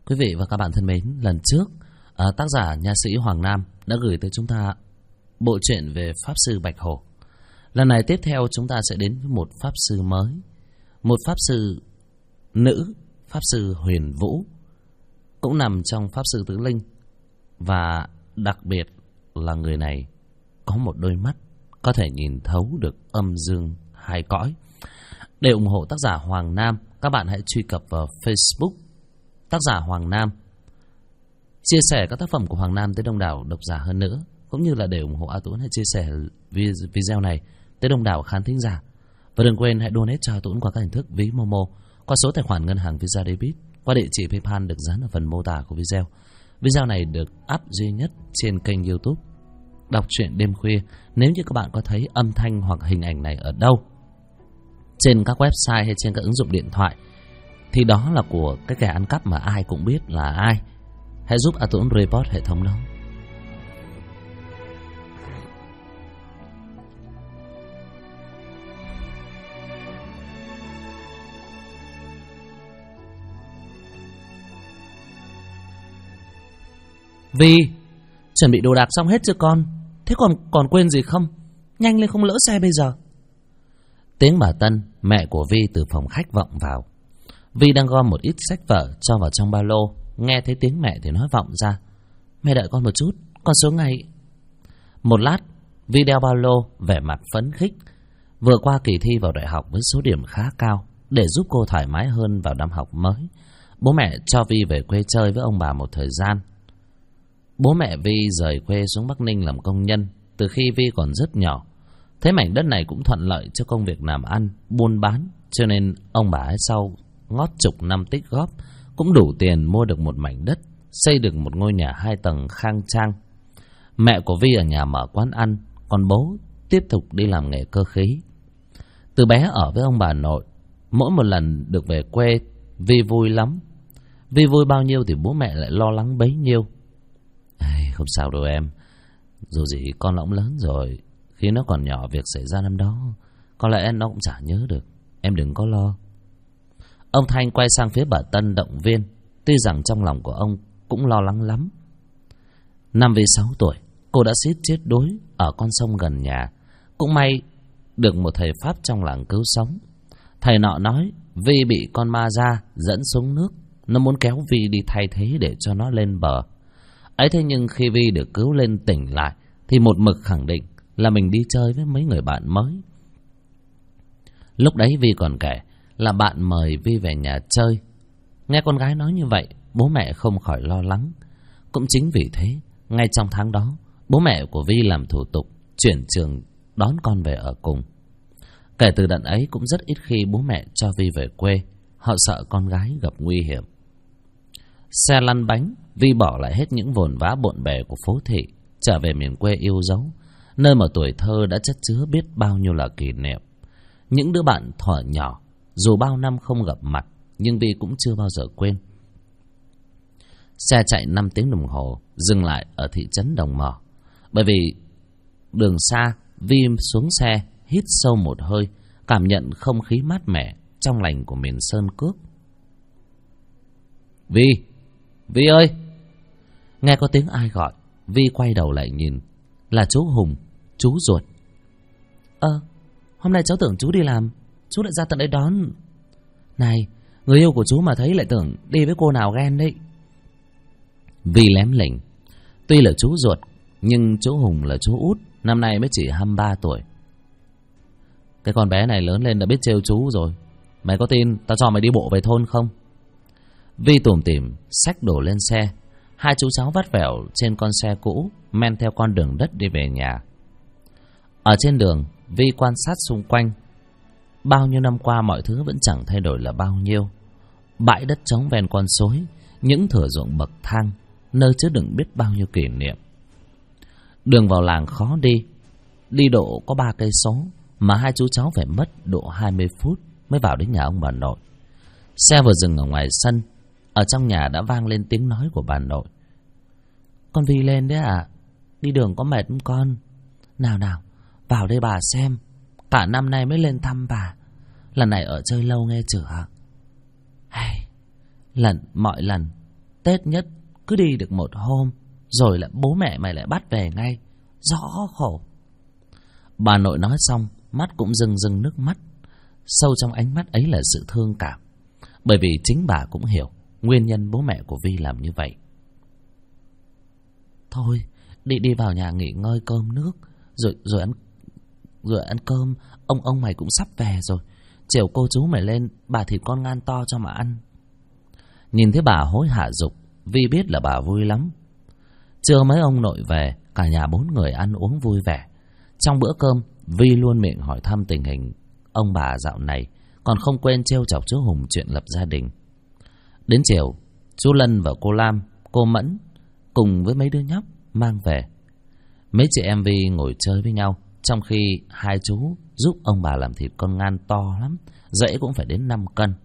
Quý vị và các bạn thân mến, lần trước tác giả nha sĩ Hoàng Nam đã gửi tới chúng ta bộ truyện về Pháp Sư Bạch Hổ. Lần này tiếp theo chúng ta sẽ đến với một Pháp Sư mới, một Pháp Sư nữ, Pháp Sư Huyền Vũ, cũng nằm trong Pháp Sư Tứ Linh. Và đặc biệt là người này có một đôi mắt có thể nhìn thấu được âm dương hai cõi. Để ủng hộ tác giả Hoàng Nam, các bạn hãy truy cập vào Facebook tác giả Hoàng Nam, chia sẻ các tác phẩm của Hoàng Nam tới đông đảo độc giả hơn nữa, cũng như là để ủng hộ A Tuấn hãy chia sẻ video này tới đông đảo khán thính giả. Và đừng quên hãy donate cho A Tuấn qua các hình thức ví Momo, qua số tài khoản ngân hàng Visa Debit, qua địa chỉ PayPal được dán ở phần mô tả của video. Video này được up duy nhất trên kênh YouTube Đọc Truyện Đêm Khuya. Nếu như các bạn có thấy âm thanh hoặc hình ảnh này ở đâu, trên các website hay trên các ứng dụng điện thoại, thì đó là của cái kẻ ăn cắp mà ai cũng biết là ai. Hãy giúp A Tuấn report hệ thống đó. Vi, chuẩn bị đồ đạc xong hết chưa con? Thế còn quên gì không? Nhanh lên không lỡ xe bây giờ. Tiếng bà Tân, mẹ của Vi, từ phòng khách vọng vào. Vi đang gom một ít sách vở cho vào trong ba lô. Nghe thấy tiếng mẹ thì nói vọng ra: Mẹ đợi con một chút, con xuống ngay. Một lát, Vi đeo ba lô, vẻ mặt phấn khích. Vừa qua kỳ thi vào đại học với số điểm khá cao. Để giúp cô thoải mái hơn vào năm học mới, bố mẹ cho Vi về quê chơi với ông bà một thời gian. Bố mẹ Vi rời quê xuống Bắc Ninh làm công nhân từ khi Vi còn rất nhỏ. Thế mảnh đất này cũng thuận lợi cho công việc làm ăn, buôn bán, cho nên ông bà ấy sau ngót chục năm tích góp cũng đủ tiền mua được một mảnh đất, xây được một ngôi nhà 2 tầng khang trang. Mẹ của Vi ở nhà mở quán ăn, còn bố tiếp tục đi làm nghề cơ khí. Từ bé ở với ông bà nội, mỗi một lần được về quê, Vi vui lắm. Vi vui bao nhiêu thì bố mẹ lại lo lắng bấy nhiêu. Không sao đâu em, dù gì con nó cũng lớn rồi. Khi nó còn nhỏ, việc xảy ra năm đó có lẽ nó cũng chả nhớ được. Em đừng có lo. Ông Thanh quay sang phía bà Tân động viên, tuy rằng trong lòng của ông cũng lo lắng lắm. Năm Vi 6 tuổi, cô đã suýt chết đuối ở con sông gần nhà. Cũng may được một thầy Pháp trong làng cứu sống. Thầy nọ nói Vi bị con ma da dẫn xuống nước, nó muốn kéo Vi đi thay thế để cho nó lên bờ. Ấy thế nhưng khi Vi được cứu lên tỉnh lại thì một mực khẳng định là mình đi chơi với mấy người bạn mới. Lúc đấy Vi còn kể là bạn mời Vi về nhà chơi. Nghe con gái nói như vậy, bố mẹ không khỏi lo lắng. Cũng chính vì thế, ngay trong tháng đó, bố mẹ của Vi làm thủ tục chuyển trường đón con về ở cùng. Kể từ đợt ấy cũng rất ít khi bố mẹ cho Vi về quê. Họ sợ con gái gặp nguy hiểm. Xe lăn bánh, Vi bỏ lại hết những vồn vã bộn bề của phố thị, trở về miền quê yêu dấu, nơi mà tuổi thơ đã chất chứa biết bao nhiêu là kỷ niệm. Những đứa bạn thuở nhỏ, dù bao năm không gặp mặt, nhưng Vi cũng chưa bao giờ quên. Xe chạy 5 tiếng đồng hồ, dừng lại ở thị trấn Đồng Mỏ. Bởi vì đường xa, Vi xuống xe, hít sâu một hơi, cảm nhận không khí mát mẻ, trong lành của miền Sơn Cước. Vi ơi! Nghe có tiếng ai gọi, Vi quay đầu lại nhìn. Là chú Hùng, chú ruột. Hôm nay cháu tưởng chú đi làm, chú lại ra tận đây đón. Này, người yêu của chú mà thấy lại tưởng đi với cô nào ghen đấy. Vi lém lỉnh. Tuy là chú ruột, nhưng chú Hùng là chú út, năm nay mới chỉ 23 tuổi. Cái con bé này lớn lên đã biết trêu chú rồi. Mày có tin tao cho mày đi bộ về thôn không? Vi tủm tỉm xách đồ lên xe. Hai chú cháu vắt vẻo trên con xe cũ, men theo con đường đất đi về nhà. Ở trên đường, Vi quan sát xung quanh. Bao nhiêu năm qua mọi thứ vẫn chẳng thay đổi là bao nhiêu. Bãi đất trống ven con suối, những thửa ruộng bậc thang, nơi chứa đựng biết bao nhiêu kỷ niệm. Đường vào làng khó đi, đi độ có 3 cây số mà hai chú cháu phải mất độ 20 phút mới vào đến nhà ông bà nội. Xe vừa dừng ở ngoài sân, ở trong nhà đã vang lên tiếng nói của bà nội. Con Vi lên đấy à? Đi đường có mệt không con? Nào, vào đây bà xem. Cả năm nay mới lên thăm bà. Lần này ở chơi lâu nghe chưa? Mọi lần Tết nhất cứ đi được một hôm, rồi lại bố mẹ mày lại bắt về ngay. Rõ khổ. Bà nội nói xong, mắt cũng rưng rưng nước mắt. Sâu trong ánh mắt ấy là sự thương cảm. Bởi vì chính bà cũng hiểu nguyên nhân bố mẹ của Vi làm như vậy. Thôi, đi vào nhà nghỉ ngơi cơm nước, rồi ăn cơm. Ông mày cũng sắp về rồi. Chiều cô chú mày lên bà thịt con ngan to cho mà ăn. Nhìn thấy bà hối hả giục, Vi biết là bà vui lắm. Trưa mấy ông nội về, cả nhà 4 người ăn uống vui vẻ. Trong bữa cơm, Vi luôn miệng hỏi thăm tình hình ông bà dạo này, còn không quên trêu chọc chú Hùng chuyện lập gia đình. Đến chiều, chú Lân và cô Lam, cô Mẫn cùng với mấy đứa nhóc mang về. Mấy chị em Vi ngồi chơi với nhau, trong khi hai chú giúp ông bà làm thịt con ngan to lắm, dễ cũng phải đến 5 cân.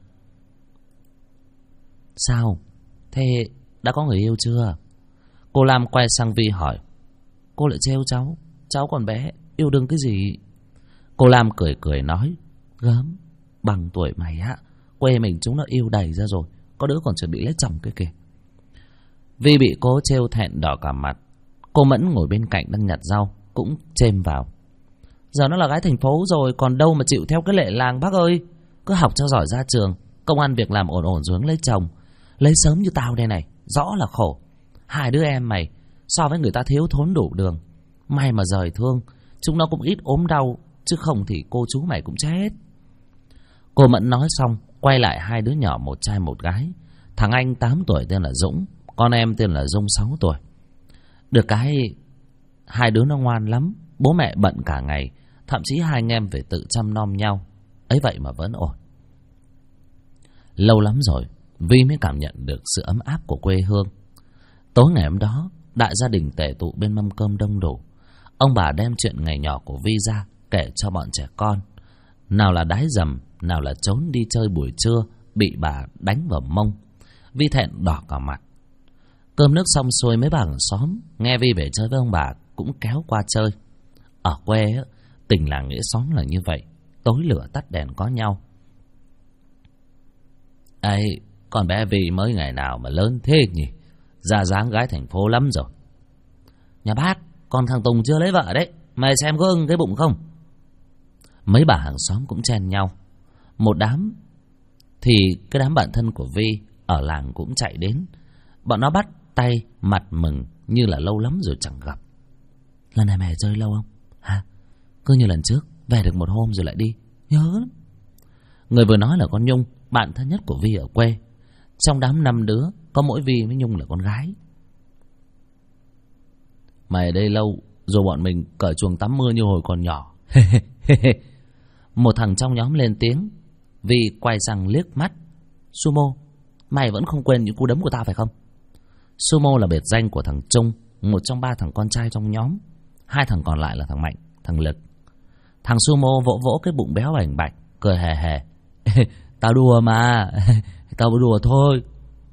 Sao? Thế đã có người yêu chưa? Cô Lam quay sang Vi hỏi. Cô lại trêu cháu, cháu còn bé, yêu đương cái gì? Cô Lam cười cười nói. Gớm, bằng tuổi mày á, quê mình chúng nó yêu đầy ra rồi, có đứa còn chuẩn bị lấy chồng cái kìa. Vi bị cô trêu thẹn đỏ cả mặt. Cô Mẫn ngồi bên cạnh đang nhặt rau cũng chêm vào. Giờ nó là gái thành phố rồi, còn đâu mà chịu theo cái lệ làng bác ơi. Cứ học cho giỏi ra trường, công ăn việc làm ổn ổn rồi lấy chồng. Lấy sớm như tao đây này, rõ là khổ. 2 đứa em mày so với người ta thiếu thốn đủ đường. May mà rời thương, chúng nó cũng ít ốm đau, chứ không thì cô chú mày cũng chết. Cô Mẫn nói xong, quay lại 2 đứa nhỏ, một trai một gái. Thằng anh 8 tuổi tên là Dũng, con em tên là Dung 6 tuổi. Được cái 2 đứa nó ngoan lắm, bố mẹ bận cả ngày, thậm chí 2 anh em phải tự chăm nom nhau. Ấy vậy mà vẫn ổn. Lâu lắm rồi Vi mới cảm nhận được sự ấm áp của quê hương. Tối ngày hôm đó, đại gia đình tề tụ bên mâm cơm đông đủ. Ông bà đem chuyện ngày nhỏ của Vi ra kể cho bọn trẻ con. Nào là đái dầm, nào là trốn đi chơi buổi trưa bị bà đánh vào mông. Vi thẹn đỏ cả mặt. Cơm nước xong xuôi, mấy bà hàng xóm nghe Vi về chơi với ông bà cũng kéo qua chơi. Ở quê tình làng nghĩa xóm là như vậy, tối lửa tắt đèn có nhau. Ê, con bé Vi mới ngày nào mà lớn thế nhỉ? Ra dáng gái thành phố lắm rồi. Nhà bác, còn thằng Tùng chưa lấy vợ đấy, mày xem có ưng cái bụng không? Mấy bà hàng xóm cũng chen nhau. Một đám thì cái đám bạn thân của Vi ở làng cũng chạy đến. Bọn nó bắt tay mặt mừng như là lâu lắm rồi chẳng gặp. Lần này mày chơi lâu không? Hả? Cứ như lần trước, về được một hôm rồi lại đi. Nhớ lắm. Người vừa nói là con Nhung, bạn thân nhất của Vi ở quê. Trong đám 5 đứa, có mỗi Vi với Nhung là con gái. Mày ở đây lâu rồi bọn mình cởi chuồng tắm mưa như hồi còn nhỏ. Một thằng trong nhóm lên tiếng. Vi quay sang liếc mắt. Sumo, mày vẫn không quên những cú đấm của tao phải không? Sumo là biệt danh của thằng Trung, một trong 3 thằng con trai trong nhóm. 2 thằng còn lại là thằng Mạnh, thằng Lực. Thằng Sumo vỗ vỗ cái bụng béo bảnh bạch, cười hề hề. Tao đùa mà, tao đùa thôi.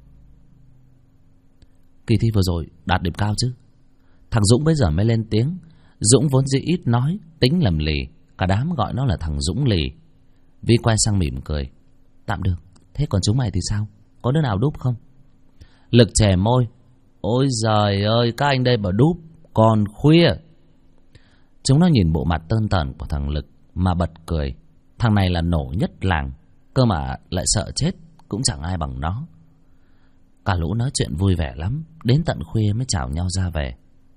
Kỳ thi vừa rồi đạt điểm cao chứ? Thằng Dũng bây giờ mới lên tiếng. Dũng vốn dĩ ít nói, tính lầm lì, cả đám gọi nó là thằng Dũng lì. Vi quay sang mỉm cười. Tạm được, thế còn chúng mày thì sao? Có đứa nào đúp không? Lực chè môi. Ôi giời ơi, các anh đây mà đúp, còn khuya. Chúng nó nhìn bộ mặt tơn tởn của thằng Lực mà bật cười. Thằng này là nổ nhất làng, cơ mà lại sợ chết, cũng chẳng ai bằng nó. Cả lũ nói chuyện vui vẻ lắm, đến tận khuya mới chào nhau ra về.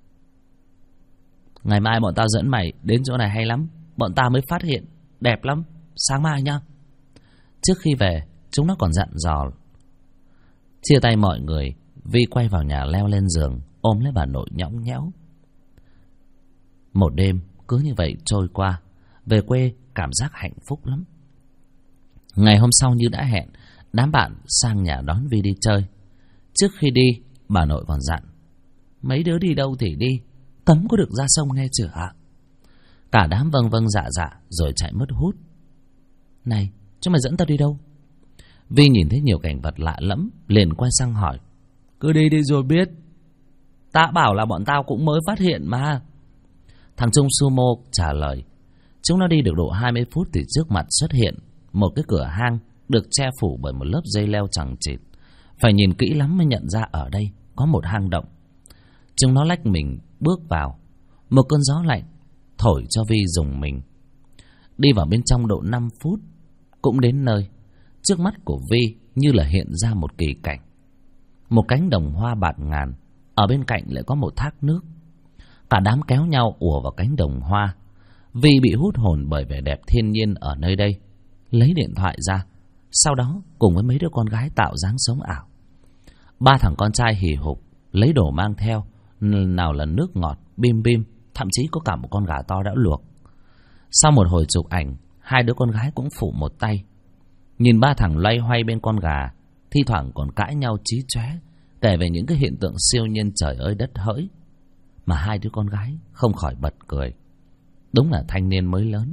Ngày mai bọn tao dẫn mày đến chỗ này hay lắm, bọn tao mới phát hiện, đẹp lắm, sáng mai nhá. Trước khi về, chúng nó còn dặn dò. Chia tay mọi người, Vi quay vào nhà leo lên giường, ôm lấy bà nội nhõng nhẽo. Một đêm cứ như vậy trôi qua. Về quê cảm giác hạnh phúc lắm. Ngày hôm sau như đã hẹn, đám bạn sang nhà đón Vi đi chơi. Trước khi đi, bà nội còn dặn. Mấy đứa đi đâu thì đi, cấm có được ra sông nghe chưa hả? Cả đám vâng vâng dạ dạ rồi chạy mất hút. Này, chúng mày dẫn tao đi đâu? Vi nhìn thấy nhiều cảnh vật lạ lẫm, liền quay sang hỏi. Cứ đi đi rồi biết. Ta bảo là bọn tao cũng mới phát hiện mà. Thằng Trung Sumo trả lời. Chúng nó đi được độ 20 phút thì trước mặt xuất hiện một cái cửa hang được che phủ bởi một lớp dây leo chằng chịt. Phải nhìn kỹ lắm mới nhận ra ở đây có một hang động. Chúng nó lách mình bước vào. Một cơn gió lạnh thổi cho Vi rùng mình. Đi vào bên trong độ 5 phút cũng đến nơi. Trước mắt của Vi như là hiện ra một kỳ cảnh. Một cánh đồng hoa bạt ngàn, ở bên cạnh lại có một thác nước. Cả đám kéo nhau ùa vào cánh đồng hoa. Vi bị hút hồn bởi vẻ đẹp thiên nhiên ở nơi đây, lấy điện thoại ra, sau đó cùng với mấy đứa con gái tạo dáng sống ảo. 3 thằng con trai hì hục lấy đồ mang theo, nào là nước ngọt, bim bim, thậm chí có cả một con gà to đã luộc. Sau một hồi chụp ảnh, 2 đứa con gái cũng phụ một tay. Nhìn 3 thằng loay hoay bên con gà, thi thoảng còn cãi nhau chí chóe, kể về những cái hiện tượng siêu nhiên trời ơi đất hỡi, mà 2 đứa con gái không khỏi bật cười. Đúng là thanh niên mới lớn.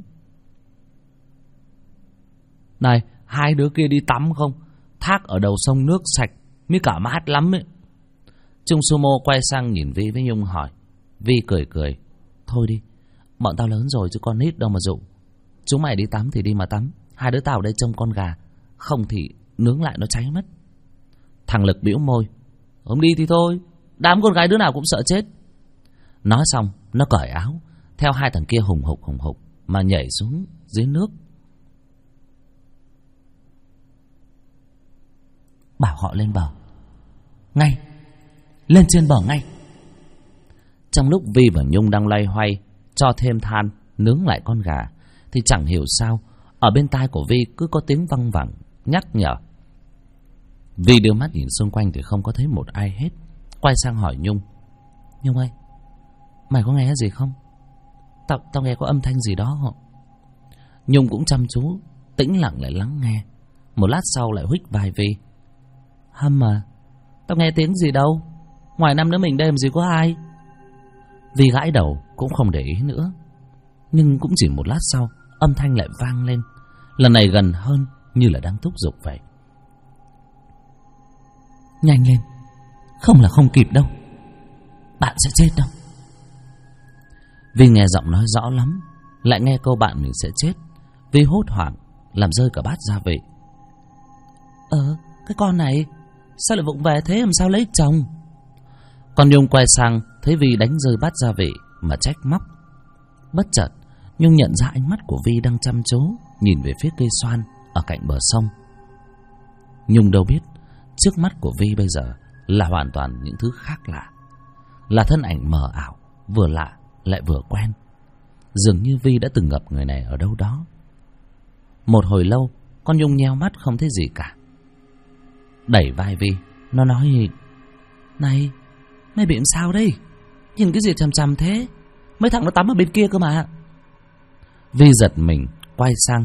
Này, 2 đứa kia đi tắm không? Thác ở đầu sông nước sạch, mới cả mát lắm ấy. Trung Sumo quay sang nhìn Vi với Nhung hỏi. Vi cười cười. Thôi đi, bọn tao lớn rồi chứ con nít đâu mà dụ. Chúng mày đi tắm thì đi mà tắm, 2 đứa tao ở đây trông con gà, không thì nướng lại nó cháy mất. Thằng Lực bĩu môi. Không đi thì thôi, đám con gái đứa nào cũng sợ chết. Nói xong, nó cởi áo, theo 2 thằng kia hùng hục mà nhảy xuống dưới nước. Bảo họ lên bờ ngay, lên trên bờ ngay. Trong lúc Vi và Nhung đang loay hoay cho thêm than nướng lại con gà, thì chẳng hiểu sao ở bên tai của Vi cứ có tiếng văng vẳng nhắc nhở. Vi đưa mắt nhìn xung quanh thì không có thấy một ai hết. Quay sang hỏi Nhung. Nhung ơi, mày có nghe gì không? Tao nghe có âm thanh gì đó không? Nhung cũng chăm chú tĩnh lặng lại lắng nghe. Một lát sau lại huých vai Vi. Hâm à, tao nghe tiếng gì đâu, ngoài 5 đứa mình đây làm gì có ai. Vi gãi đầu cũng không để ý nữa. Nhưng cũng chỉ một lát sau, âm thanh lại vang lên, lần này gần hơn, như là đang thúc giục vậy. Nhanh lên, không là không kịp đâu, bạn sẽ chết đâu. Vi nghe giọng nói rõ lắm, lại nghe câu bạn mình sẽ chết. Vi hốt hoảng làm rơi cả bát gia vị. Cái con này sao lại vụng về thế, làm sao lấy chồng? Con Nhung quay sang thấy Vi đánh rơi bát gia vị mà trách móc. Bất chợt Nhung nhận ra ánh mắt của Vi đang chăm chú nhìn về phía cây xoan ở cạnh bờ sông. Nhung đâu biết trước mắt của Vi bây giờ là hoàn toàn những thứ khác lạ, là thân ảnh mờ ảo, vừa lạ lại vừa quen. Dường như Vi đã từng gặp người này ở đâu đó. Một hồi lâu, con Nhung nheo mắt không thấy gì cả. Đẩy vai Vi, nó nói: Này, mày bị làm sao đây? Nhìn cái gì chằm chằm thế? Mấy thằng nó tắm ở bên kia cơ mà. Vi giật mình quay sang.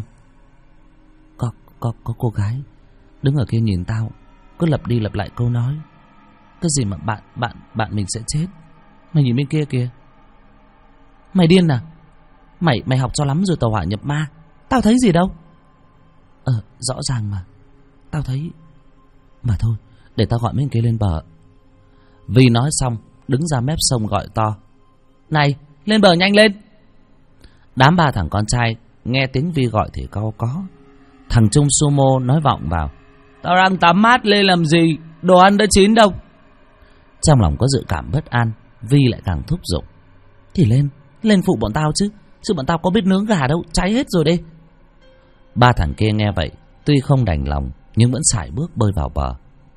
Có cô gái đứng ở kia nhìn tao, cứ lặp đi lặp lại câu nói. Cái gì mà bạn mình sẽ chết. Mày nhìn bên kia kìa. Mày điên à? Mày học cho lắm rồi tàu hỏa nhập ma. Tao thấy gì đâu. Rõ ràng mà, tao thấy. Mà thôi, để tao gọi mấy người kia lên bờ. Vi nói xong đứng ra mép sông gọi to. Này, lên bờ nhanh lên. Đám 3 thằng con trai nghe tiếng Vi gọi thì cau có. Thằng Trung Sumo nói vọng vào. Tao đang tắm mát, lên làm gì? Đồ ăn đã chín đâu. Trong lòng có dự cảm bất an, Vi lại càng thúc giục. Thì lên phụ bọn tao chứ bọn tao có biết nướng gà đâu, cháy hết rồi đi. 3 thằng kia nghe vậy tuy không đành lòng nhưng vẫn sải bước bơi vào bờ.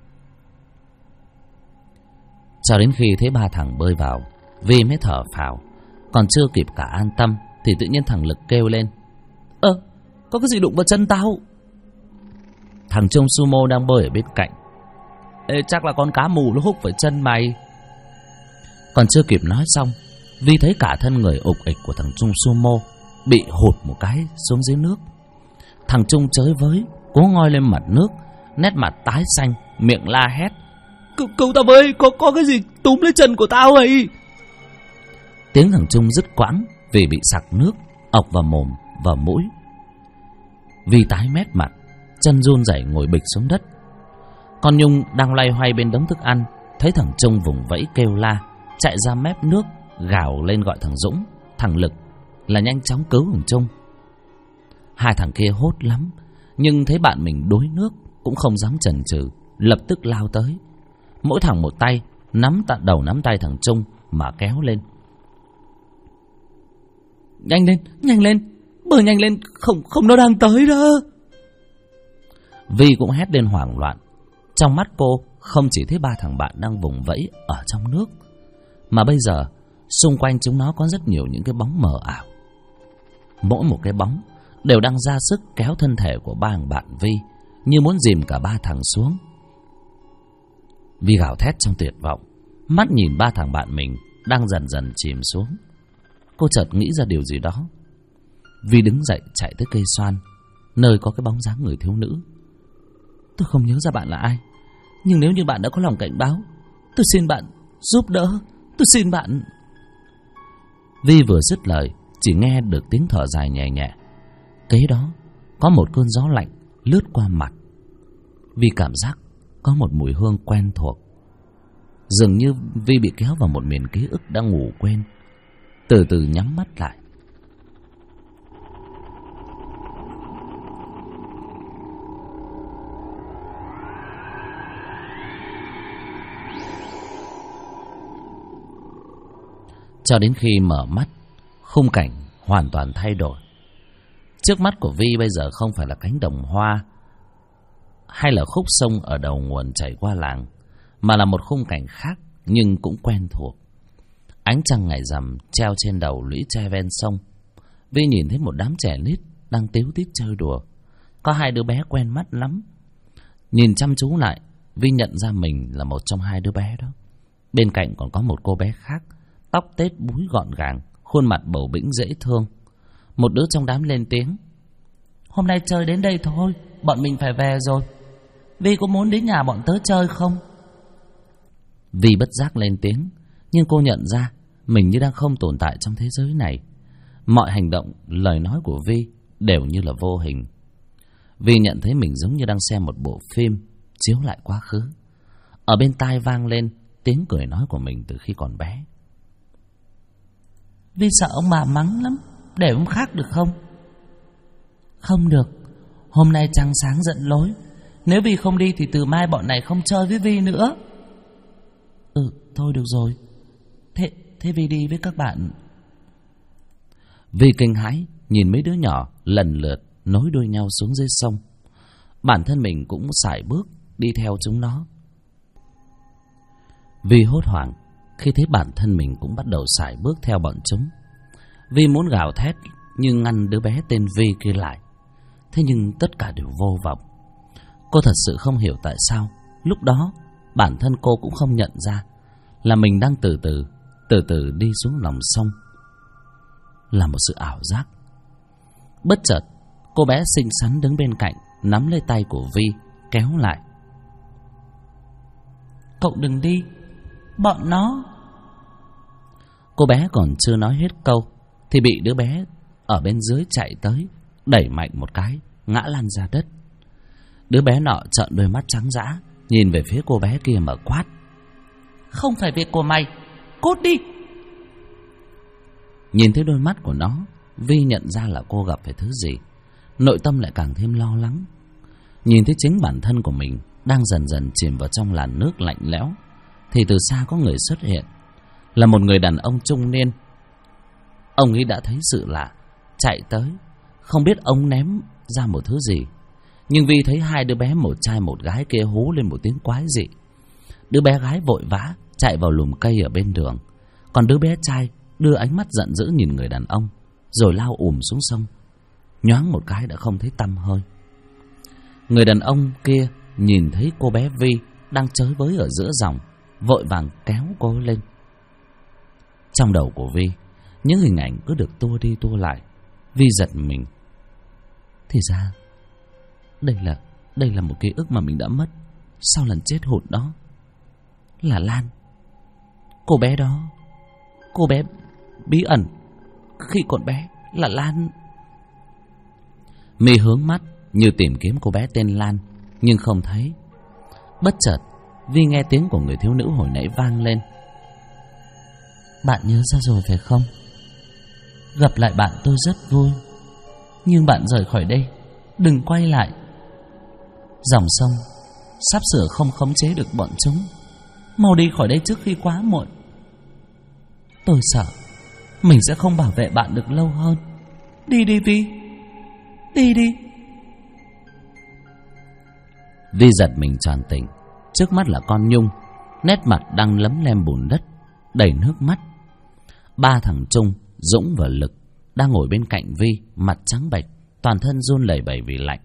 Cho đến khi thấy 3 thằng bơi vào, Vi mới thở phào. Còn chưa kịp cả an tâm thì tự nhiên thằng Lực kêu lên. Có cái gì đụng vào chân tao? Thằng Trung Sumo đang bơi ở bên cạnh. Ê, chắc là con cá mù nó húc phải chân mày. Còn chưa kịp nói xong, Vi thấy cả thân người ục ịch của thằng Trung Sumo bị hụt một cái xuống dưới nước. Thằng Trung chới với cố ngoi lên mặt nước, nét mặt tái xanh, miệng la hét. Cứu tao với, có cái gì túm lấy chân của tao vậy? Tiếng thằng Trung dứt quãng vì bị sặc nước ọc vào mồm và mũi. Vi tái mét mặt, chân run rẩy ngồi bịch xuống đất. Con Nhung đang loay hoay bên đống thức ăn, thấy thằng Trung vùng vẫy kêu la, chạy ra mép nước gào lên gọi thằng Dũng, thằng Lực là nhanh chóng cứu thằng Trung. 2 thằng kia hốt lắm, nhưng thấy bạn mình đuối nước cũng không dám chần chừ, lập tức lao tới. Mỗi thằng một tay nắm nắm tay thằng Trung mà kéo lên. Nhanh lên, bơi nhanh lên, không nó đang tới đó. Vi cũng hét lên hoảng loạn. Trong mắt cô không chỉ thấy ba thằng bạn đang vùng vẫy ở trong nước, mà bây giờ xung quanh chúng nó có rất nhiều những cái bóng mờ ảo. Mỗi một cái bóng đều đang ra sức kéo thân thể của ba thằng bạn Vi, như muốn dìm cả ba thằng xuống. Vi gào thét trong tuyệt vọng, mắt nhìn ba thằng bạn mình đang dần dần chìm xuống. Cô chợt nghĩ ra điều gì đó. Vi đứng dậy chạy tới cây xoan, nơi có cái bóng dáng người thiếu nữ. Tôi không nhớ ra bạn là ai, nhưng nếu như bạn đã có lòng cảnh báo, tôi xin bạn giúp đỡ, tôi xin bạn. Vi vừa dứt lời, chỉ nghe được tiếng thở dài nhẹ nhẹ. Kế đó có một cơn gió lạnh lướt qua mặt. Vi cảm giác có một mùi hương quen thuộc. Dường như Vi bị kéo vào một miền ký ức đã ngủ quên. Từ từ nhắm mắt lại. Cho đến khi mở mắt, khung cảnh hoàn toàn thay đổi. Trước mắt của Vi bây giờ không phải là cánh đồng hoa hay là khúc sông ở đầu nguồn chảy qua làng, mà là một khung cảnh khác nhưng cũng quen thuộc. Ánh trăng ngày rằm treo trên đầu lũy tre ven sông. Vi nhìn thấy một đám trẻ nít đang tíu tít chơi đùa. Có hai đứa bé quen mắt lắm. Nhìn chăm chú lại, Vi nhận ra mình là một trong hai đứa bé đó. Bên cạnh còn có một cô bé khác, tóc tết búi gọn gàng, khuôn mặt bầu bĩnh dễ thương. Một đứa trong đám lên tiếng: Hôm nay chơi đến đây thôi, bọn mình phải về rồi. Vi có muốn đến nhà bọn tớ chơi không? Vi bất giác lên tiếng, nhưng cô nhận ra mình như đang không tồn tại trong thế giới này. Mọi hành động, lời nói của Vi đều như là vô hình. Vi nhận thấy mình giống như đang xem một bộ phim chiếu lại quá khứ. Ở bên tai vang lên tiếng cười nói của mình từ khi còn bé. Vi sợ ông bà mắng lắm, để ông khác được không? Không được, hôm nay trăng sáng giận lối. Nếu Vi không đi thì từ mai bọn này không chơi với Vi nữa. Thôi được rồi. Thế Vi đi với các bạn. Vi kinh hãi nhìn mấy đứa nhỏ lần lượt nối đuôi nhau xuống dưới sông. Bản thân mình cũng sải bước đi theo chúng nó. Vi hốt hoảng khi thấy bản thân mình cũng bắt đầu sải bước theo bọn chúng. Vi muốn gào thét nhưng ngăn đứa bé tên Vi kia lại. Thế nhưng tất cả đều vô vọng. Cô thật sự không hiểu tại sao lúc đó bản thân cô cũng không nhận ra là mình đang từ từ đi xuống lòng sông. Là một sự ảo giác. Bất chợt cô bé xinh xắn đứng bên cạnh nắm lấy tay của Vi kéo lại. Cậu đừng đi, bọn nó. Cô bé còn chưa nói hết câu thì bị đứa bé ở bên dưới chạy tới đẩy mạnh một cái, ngã lăn ra đất. Đứa bé nọ trợn đôi mắt trắng dã nhìn về phía cô bé kia mà quát: Không phải việc của mày, cút đi. Nhìn thấy đôi mắt của nó, Vi nhận ra là cô gặp phải thứ gì. Nội tâm lại càng thêm lo lắng. Nhìn thấy chính bản thân của mình đang dần dần chìm vào trong làn nước lạnh lẽo, thì từ xa có người xuất hiện. Là một người đàn ông trung niên. Ông ấy đã thấy sự lạ, chạy tới. Không biết ông ném ra một thứ gì, nhưng Vi thấy hai đứa bé một trai một gái kia hú lên một tiếng quái dị. Đứa bé gái vội vã chạy vào lùm cây ở bên đường, còn đứa bé trai đưa ánh mắt giận dữ nhìn người đàn ông, rồi lao xuống sông. Nhoáng một cái đã không thấy tăm hơi. Người đàn ông kia nhìn thấy cô bé Vi đang chới với ở giữa dòng, vội vàng kéo cô lên. Trong đầu của Vi, những hình ảnh cứ được tua đi tua lại. Vi giật mình. Thì ra đây là một ký ức mà mình đã mất sau lần chết hụt đó. Là Lan. Cô bé đó, cô bé bí ẩn khi còn bé là Lan. Mi hướng mắt như tìm kiếm cô bé tên Lan, nhưng không thấy. Bất chợt Vi nghe tiếng của người thiếu nữ hồi nãy vang lên. Bạn nhớ ra rồi phải không? Gặp lại bạn tôi rất vui, nhưng bạn rời khỏi đây, đừng quay lại. Dòng sông sắp sửa không khống chế được bọn chúng. Mau đi khỏi đây trước khi quá muộn. Tôi sợ mình sẽ không bảo vệ bạn được lâu hơn. Đi đi Vi, đi đi. Vi giật mình tròn tỉnh. Trước mắt là con Nhung, nét mặt đang lấm lem bùn đất, đầy nước mắt. Ba thằng Trung, Dũng và Lực đang ngồi bên cạnh Vi, mặt trắng bệch, toàn thân run lẩy bẩy vì lạnh.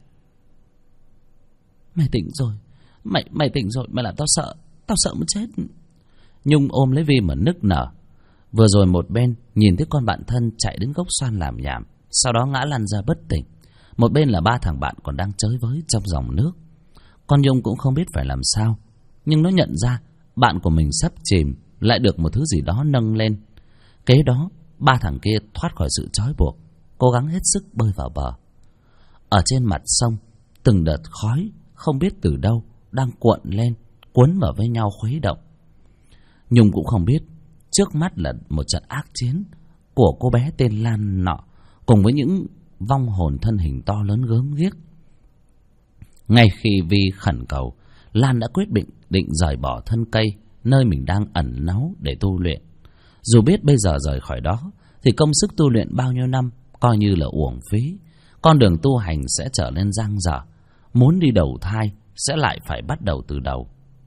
Mày tỉnh rồi, mày tỉnh rồi, mày làm tao sợ muốn chết. Nhung ôm lấy Vi mà nức nở. Vừa rồi một bên nhìn thấy con bạn thân chạy đến gốc xoan làm nhảm, sau đó ngã lăn ra bất tỉnh. Một bên là ba thằng bạn còn đang chới với trong dòng nước. Con Nhung cũng không biết phải làm sao, nhưng nó nhận ra bạn của mình sắp chìm, lại được một thứ gì đó nâng lên. Kế đó ba thằng kia thoát khỏi sự trói buộc, cố gắng hết sức bơi vào bờ. Ở trên mặt sông, từng đợt khói không biết từ đâu đang cuộn lên, cuốn vào với nhau khuấy động. Nhung cũng không biết trước mắt là một trận ác chiến của cô bé tên Lan nọ cùng với những vong hồn thân hình to lớn gớm ghiếc. Ngay khi Vi khẩn cầu, Lan đã quyết định rời bỏ thân cây nơi mình đang ẩn náu để tu luyện. Dù biết bây giờ rời khỏi đó thì công sức tu luyện bao nhiêu năm coi như là uổng phí. Con đường tu hành sẽ trở nên dang dở, muốn đi đầu thai sẽ lại phải bắt đầu từ đầu.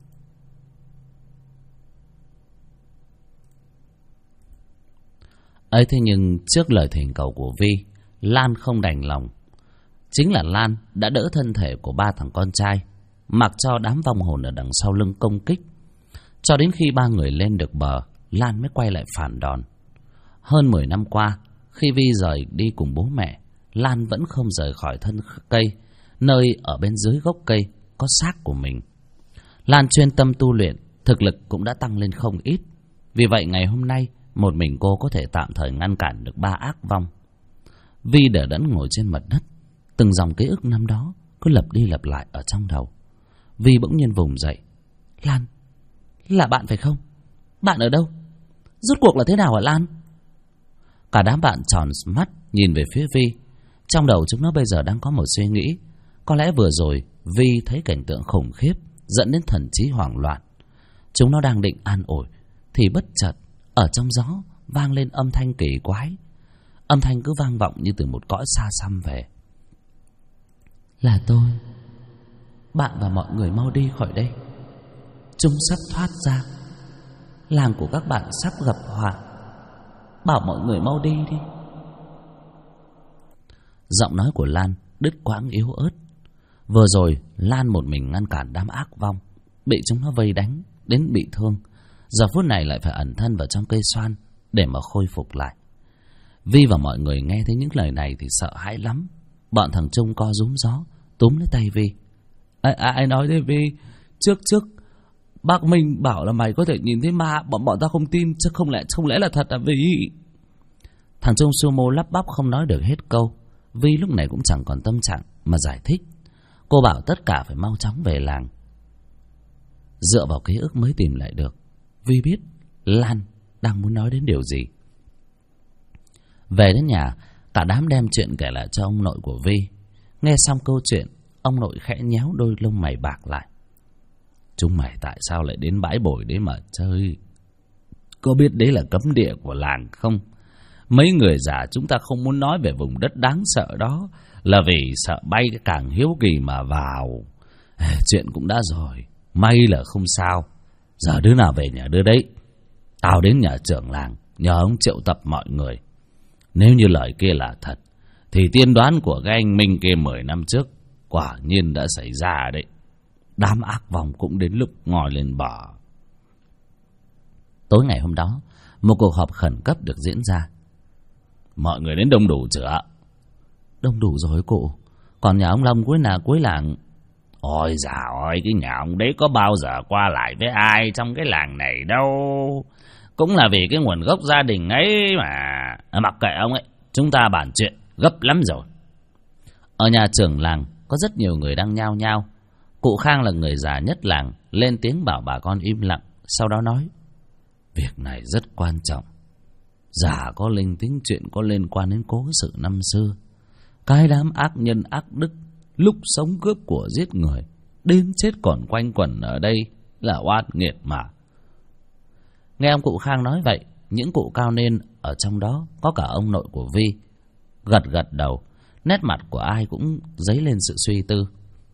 Ấy thế nhưng trước lời thỉnh cầu của Vi, Lan không đành lòng. Chính là Lan đã đỡ thân thể của ba thằng con trai, mặc cho đám vong hồn ở đằng sau lưng công kích. Cho đến khi ba người lên được bờ, Lan mới quay lại phản đòn. Hơn 10 năm qua, khi Vi rời đi cùng bố mẹ, Lan vẫn không rời khỏi thân cây, nơi ở bên dưới gốc cây có xác của mình. Lan chuyên tâm tu luyện, thực lực cũng đã tăng lên không ít. Vì vậy ngày hôm nay, một mình cô có thể tạm thời ngăn cản được ba ác vong. Vi đờ đẫn ngồi trên mặt đất, từng dòng ký ức năm đó cứ lặp đi lặp lại ở trong đầu. Vi bỗng nhiên vùng dậy. Lan, là bạn phải không? Bạn ở đâu? Rốt cuộc là thế nào hả Lan? Cả đám bạn tròn mắt nhìn về phía Vi. Trong đầu chúng nó bây giờ đang có một suy nghĩ. Có lẽ vừa rồi Vi thấy cảnh tượng khủng khiếp dẫn đến thần trí hoảng loạn. Chúng nó đang định an ủi thì bất chợt ở trong gió vang lên âm thanh kỳ quái. Âm thanh cứ vang vọng như từ một cõi xa xăm về. Là tôi. Bạn và mọi người mau đi khỏi đây. Chúng sắp thoát ra. Làng của các bạn sắp gặp họa. Bảo mọi người mau đi đi. Giọng nói của Lan đứt quãng yếu ớt. Vừa rồi Lan một mình ngăn cản đám ác vong, bị chúng nó vây đánh đến bị thương. Giờ phút này lại phải ẩn thân vào trong cây xoan để mà khôi phục lại. Vi và mọi người nghe thấy những lời này thì sợ hãi lắm. Bọn thằng Trung co rúm gió túm lấy tay Vi. Ai nói thế Vi? Trước bác Minh bảo là mày có thể nhìn thấy ma. Bọn ta không tin, chứ không lẽ là thật à Vi? Thằng Trung sumo lắp bắp không nói được hết câu. Vi lúc này cũng chẳng còn tâm trạng mà giải thích. Cô bảo tất cả phải mau chóng về làng. Dựa vào ký ức mới tìm lại được, Vi biết Lan đang muốn nói đến điều gì. Về đến nhà, cả đám đem chuyện kể lại cho ông nội của Vi. Nghe xong câu chuyện, ông nội khẽ nhéo đôi lông mày bạc lại. Chúng mày tại sao lại đến bãi bồi đấy mà chơi? Có biết đấy là cấm địa của làng không? Mấy người già chúng ta không muốn nói về vùng đất đáng sợ đó là vì sợ bay càng hiếu kỳ mà vào. Chuyện cũng đã rồi, may là không sao. Giờ đứa nào về nhà đứa đấy. Tao đến nhà trưởng làng nhờ ông triệu tập mọi người. Nếu như lời kia là thật thì tiên đoán của cái anh Minh kia 10 năm trước quả nhiên đã xảy ra đấy. Đám ác vong cũng đến lúc ngoi lên bờ. Tối ngày hôm đó, một cuộc họp khẩn cấp được diễn ra. Mọi người đến đông đủ chưa? Đông đủ rồi cụ. Còn nhà ông Long cuối làng. Ôi dào ơi, cái nhà ông đấy có bao giờ qua lại với ai trong cái làng này đâu. Cũng là vì cái nguồn gốc gia đình ấy mà. Mặc kệ ông ấy, chúng ta bàn chuyện gấp lắm rồi. Ở nhà trưởng làng có rất nhiều người đang nhao nhao. Cụ Khang là người già nhất làng, lên tiếng bảo bà con im lặng. Sau đó nói: việc này rất quan trọng. Giả có linh tính chuyện có liên quan đến cố sự năm xưa. Cái đám ác nhân ác đức lúc sống cướp của giết người đến chết còn quanh quẩn ở đây là oan nghiệt mà. Nghe ông cụ Khang nói vậy, những cụ cao niên ở trong đó, có cả ông nội của Vi, gật gật đầu. Nét mặt của ai cũng dấy lên sự suy tư.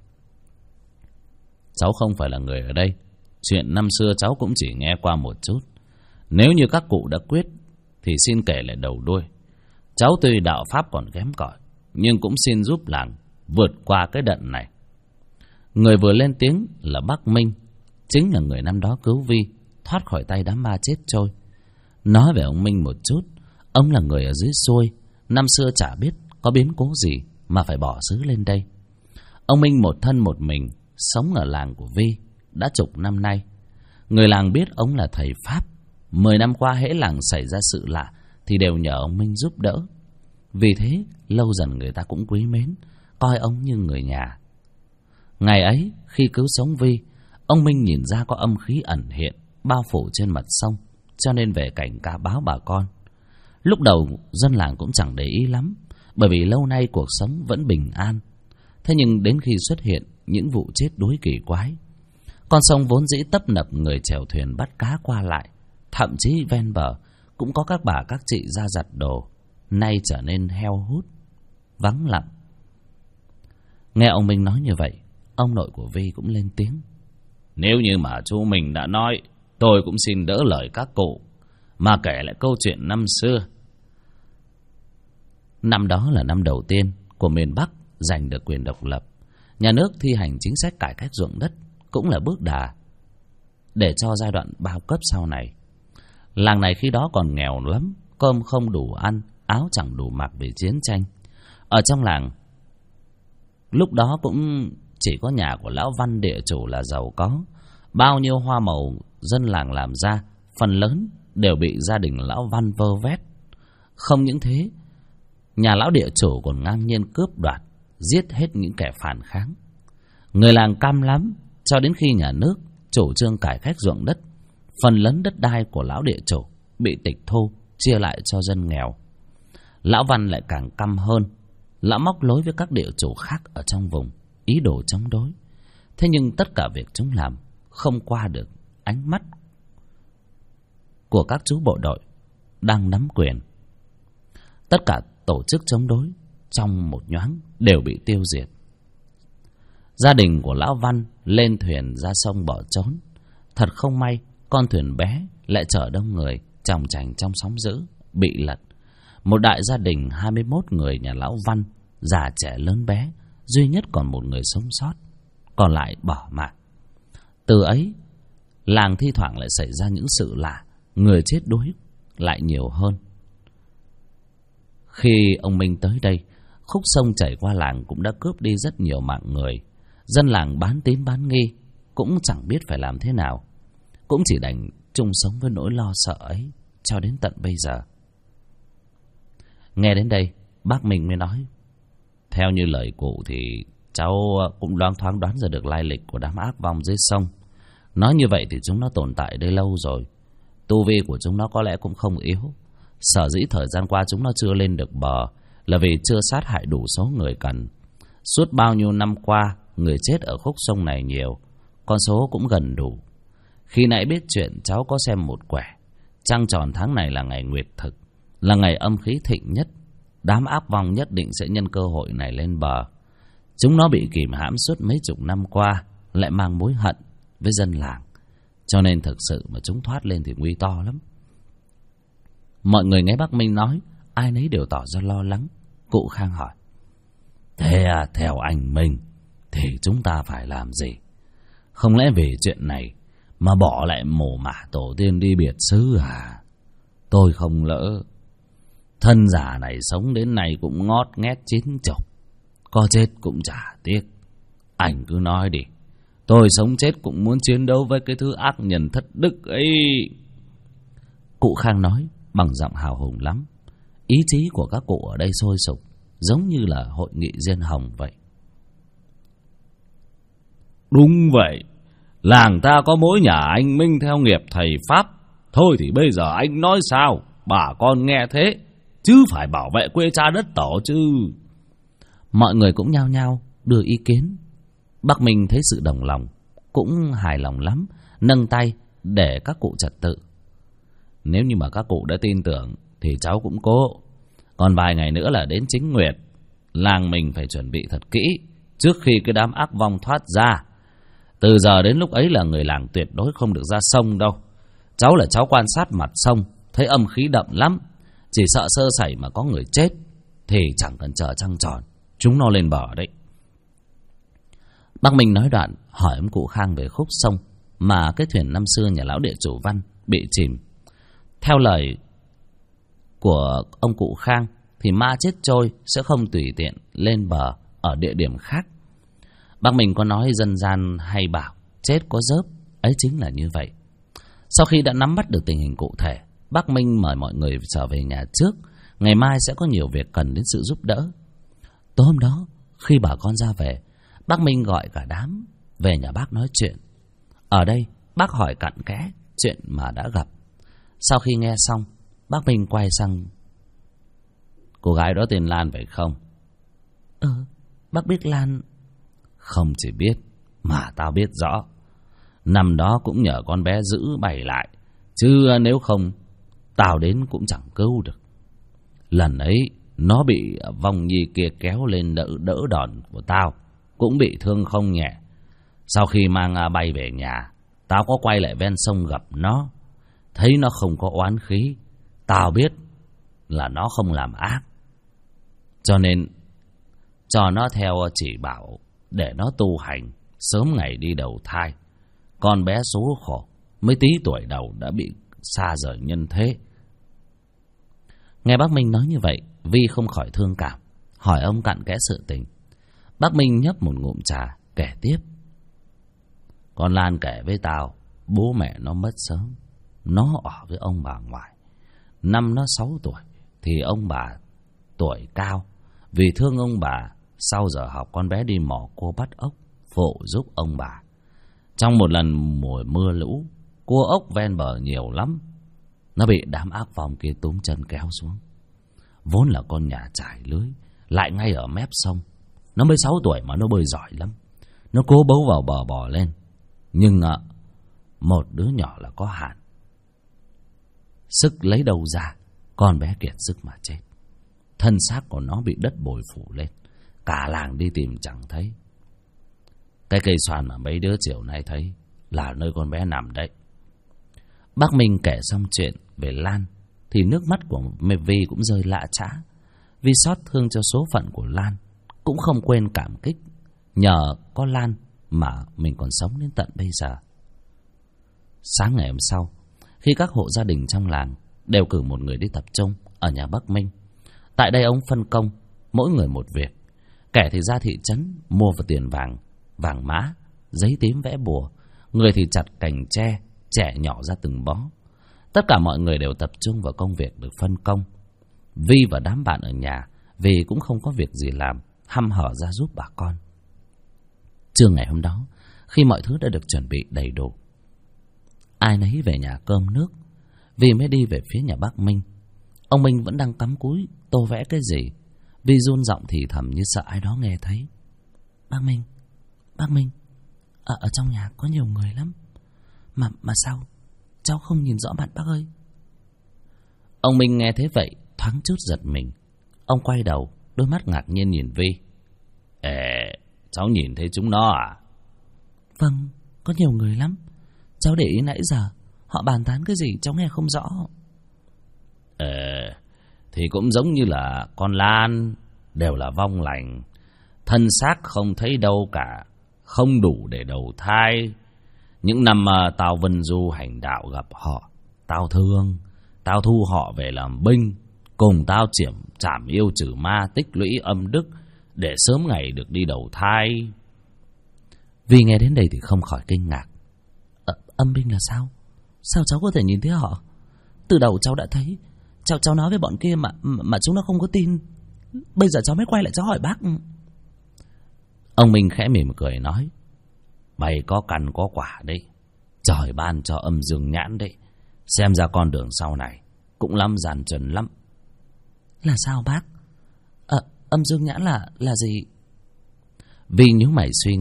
Cháu không phải là người ở đây, chuyện năm xưa cháu cũng chỉ nghe qua một chút. Nếu như các cụ đã quyết thì xin kể lại đầu đuôi. Cháu tuy đạo pháp còn kém cỏi, nhưng cũng xin giúp làng vượt qua cái đận này. Người vừa lên tiếng là bác Minh, chính là người năm đó cứu Vi thoát khỏi tay đám ma chết trôi. Nói về ông Minh một chút, ông là người ở dưới xuôi, năm xưa chả biết có biến cố gì mà phải bỏ xứ lên đây. Ông Minh một thân một mình sống ở làng của Vi đã chục năm nay. Người làng biết ông là thầy pháp. 10 năm qua hễ làng xảy ra sự lạ thì đều nhờ ông Minh giúp đỡ. Vì thế lâu dần người ta cũng quý mến, coi ông như người nhà. Ngày ấy khi cứu sống Vi, ông Minh nhìn ra có âm khí ẩn hiện bao phủ trên mặt sông, cho nên về cảnh cáo báo bà con. Lúc đầu dân làng cũng chẳng để ý lắm, bởi vì lâu nay cuộc sống vẫn bình an. Thế nhưng đến khi xuất hiện những vụ chết đuối kỳ quái, con sông vốn dĩ tấp nập người chèo thuyền bắt cá qua lại, thậm chí ven bờ cũng có các bà các chị ra giặt đồ, nay trở nên heo hút, vắng lặng. Nghe ông Minh nói như vậy, ông nội của Vi cũng lên tiếng. Nếu như mà chú mình đã nói, tôi cũng xin đỡ lời các cụ, mà kể lại câu chuyện năm xưa. Năm đó là năm đầu tiên của miền Bắc giành được quyền độc lập. Nhà nước thi hành chính sách cải cách ruộng đất, cũng là bước đà để cho giai đoạn bao cấp sau này. Làng này khi đó còn nghèo lắm, cơm không đủ ăn, áo chẳng đủ mặc vì chiến tranh. Ở trong làng lúc đó cũng chỉ có nhà của lão Văn địa chủ là giàu có. Bao nhiêu hoa màu dân làng làm ra, phần lớn đều bị gia đình lão Văn vơ vét. Không những thế, nhà lão địa chủ còn ngang nhiên cướp đoạt, giết hết những kẻ phản kháng. Người làng cam lắm, cho đến khi nhà nước chủ trương cải cách ruộng đất, phần lớn đất đai của lão địa chủ bị tịch thu, chia lại cho dân nghèo. Lão Văn lại càng căm hơn, lão móc lối với các địa chủ khác ở trong vùng, ý đồ chống đối. Thế nhưng tất cả việc chúng làm không qua được ánh mắt của các chú bộ đội đang nắm quyền. Tất cả tổ chức chống đối trong một nhoáng đều bị tiêu diệt. Gia đình của lão Văn lên thuyền ra sông bỏ trốn. Thật không may, con thuyền bé lại chở đông người chòng chành trong sóng dữ, bị lật. Một đại gia đình 21 người nhà lão Văn, già trẻ lớn bé, duy nhất còn một người sống sót, còn lại bỏ mạng. Từ ấy, làng thi thoảng lại xảy ra những sự lạ, người chết đuối lại nhiều hơn. Khi ông Minh tới đây, khúc sông chảy qua làng cũng đã cướp đi rất nhiều mạng người. Dân làng bán tín bán nghi, cũng chẳng biết phải làm thế nào, cũng chỉ đành chung sống với nỗi lo sợ ấy cho đến tận bây giờ. Nghe đến đây, bác Minh mới nói, theo như lời cụ thì cháu cũng loáng thoáng đoán ra được lai lịch của đám ác vong dưới sông. Nói như vậy thì chúng nó tồn tại đây lâu rồi, tu vi của chúng nó có lẽ cũng không yếu. Sở dĩ thời gian qua chúng nó chưa lên được bờ là vì chưa sát hại đủ số người cần. Suốt bao nhiêu năm qua, người chết ở khúc sông này nhiều, con số cũng gần đủ. Khi nãy biết chuyện, cháu có xem một quẻ. Trăng tròn tháng này là ngày nguyệt thực, là ngày âm khí thịnh nhất. Đám ác vong nhất định sẽ nhân cơ hội này lên bờ. Chúng nó bị kìm hãm suốt mấy chục năm qua, lại mang mối hận với dân làng, cho nên thực sự mà chúng thoát lên thì nguy to lắm. Mọi người nghe bác Minh nói, ai nấy đều tỏ ra lo lắng. Cụ Khang hỏi, thế à, theo anh Minh thì chúng ta phải làm gì? Không lẽ vì chuyện này mà bỏ lại mồ mả tổ tiên đi biệt xứ à? Tôi không lỡ, thân già này sống đến nay cũng ngót nghét 90, có chết cũng chả tiếc. Anh cứ nói đi, tôi sống chết cũng muốn chiến đấu với cái thứ ác nhân thất đức ấy. Cụ Khang nói bằng giọng hào hùng lắm. Ý chí của các cụ ở đây sôi sục, giống như là hội nghị diên hồng vậy. Đúng vậy, làng ta có mỗi nhà anh Minh theo nghiệp thầy Pháp. Thôi thì bây giờ anh nói sao bà con nghe thế, chứ phải bảo vệ quê cha đất tổ chứ. Mọi người cũng nhao nhao đưa ý kiến. Bác Minh thấy sự đồng lòng, cũng hài lòng lắm, nâng tay để các cụ trật tự. Nếu như mà các cụ đã tin tưởng thì cháu cũng cố. Còn vài ngày nữa là đến chính nguyệt, làng mình phải chuẩn bị thật kỹ trước khi cái đám ác vong thoát ra. Từ giờ đến lúc ấy là người làng tuyệt đối không được ra sông đâu. Cháu là cháu quan sát mặt sông, thấy âm khí đậm lắm. Chỉ sợ sơ sẩy mà có người chết thì chẳng cần chờ trăng tròn, chúng nó lên bờ đấy. Bác Minh nói đoạn hỏi ông cụ Khang về khúc sông mà cái thuyền năm xưa nhà lão địa chủ Văn bị chìm. Theo lời của ông cụ Khang thì ma chết trôi sẽ không tùy tiện lên bờ ở địa điểm khác. Bác Minh có nói dân gian hay bảo chết có dớp, ấy chính là như vậy. Sau khi đã nắm bắt được tình hình cụ thể, bác Minh mời mọi người trở về nhà trước. Ngày mai sẽ có nhiều việc cần đến sự giúp đỡ. Tối hôm đó, khi bà con ra về, bác Minh gọi cả đám về nhà bác nói chuyện. Ở đây, bác hỏi cặn kẽ chuyện mà đã gặp. Sau khi nghe xong, bác Minh quay sang: cô gái đó tên Lan phải không? Bác biết Lan. Không chỉ biết, mà tao biết rõ. Năm đó cũng nhờ con bé giữ bày lại, chứ nếu không, tao đến cũng chẳng cứu được. Lần ấy, nó bị vong nhi kia kéo lên đỡ đòn của tao, cũng bị thương không nhẹ. Sau khi mang bay về nhà, tao có quay lại ven sông gặp nó. Thấy nó không có oán khí, tao biết là nó không làm ác. Cho nên cho nó theo chỉ bảo để nó tu hành, sớm ngày đi đầu thai. Con bé số khổ, mới tí tuổi đầu đã bị xa rời nhân thế. Nghe bác Minh nói như vậy, Vi không khỏi thương cảm, hỏi ông cặn kẽ sự tình. Bác Minh nhấp một ngụm trà, kể tiếp. Con Lan kể với tao, bố mẹ nó mất sớm. Nó ở với ông bà ngoại. Năm nó 6 tuổi thì ông bà tuổi cao. Vì thương ông bà, sau giờ học con bé đi mò cua bắt ốc, phụ giúp ông bà. Trong một lần mùa mưa lũ, cua ốc ven bờ nhiều lắm. Nó bị đám ác vong kia túm chân kéo xuống. Vốn là con nhà trải lưới, lại ngay ở mép sông. Nó mới 6 tuổi mà nó bơi giỏi lắm. Nó cố bấu vào bờ bò lên. Nhưng một đứa nhỏ là có hạn. Sức lấy đâu ra, con bé kiệt sức mà chết. Thân xác của nó bị đất bồi phủ lên. Cả làng đi tìm chẳng thấy. Cái cây xoàn mà mấy đứa chiều nay thấy là nơi con bé nằm đấy. Bác Minh kể xong chuyện về Lan thì nước mắt của Vi cũng rơi lạ chã. Vi xót thương cho số phận của Lan, cũng không quên cảm kích. Nhờ có Lan mà mình còn sống đến tận bây giờ. Sáng ngày hôm sau, khi các hộ gia đình trong làng đều cử một người đi tập trung ở nhà bác Minh. Tại đây ông phân công mỗi người một việc. Kẻ thì ra thị trấn mua vào tiền vàng, vàng mã, giấy tím vẽ bùa. Người thì chặt cành tre, chẻ nhỏ ra từng bó. Tất cả mọi người đều tập trung vào công việc được phân công. Vi và đám bạn ở nhà vì cũng không có việc gì làm, hăm hở ra giúp bà con. Trưa ngày hôm đó, khi mọi thứ đã được chuẩn bị đầy đủ, ai nấy về nhà cơm nước, Vi mới đi về phía nhà bác Minh. Ông Minh vẫn đang cắm cúi tô vẽ cái gì. Vi run giọng thì thầm như sợ ai đó nghe thấy. Bác Minh, ở trong nhà có nhiều người lắm. Mà sao cháu không nhìn rõ mặt bác ơi? Ông Minh nghe thế vậy thoáng chút giật mình. Ông quay đầu, đôi mắt ngạc nhiên nhìn Vi. Cháu nhìn thấy chúng nó à? Vâng, có nhiều người lắm. Cháu để ý nãy giờ họ bàn tán cái gì cháu nghe không rõ. Thì cũng giống như là con Lan, đều là vong lành. Thân xác không thấy đâu cả, không đủ để đầu thai. Những năm tao vân du hành đạo gặp họ, tao thương, tao thu họ về làm binh, cùng tao chảm yêu trừ ma, tích lũy âm đức để sớm ngày được đi đầu thai. Vì nghe đến đây thì không khỏi kinh ngạc. Âm binh là sao? Sao cháu có thể nhìn thấy họ? Từ đầu cháu đã thấy. Cháu nói với bọn kia mà chúng nó không có tin. Bây giờ cháu mới quay lại cháu hỏi bác. Ông Minh khẽ mỉm cười nói. Mày có căn có quả đấy. Trời ban cho âm dương nhãn đấy. Xem ra con đường sau này cũng lắm gian truân lắm. Là sao bác? Âm dương nhãn là gì? Vì nhíu mày suy nghĩ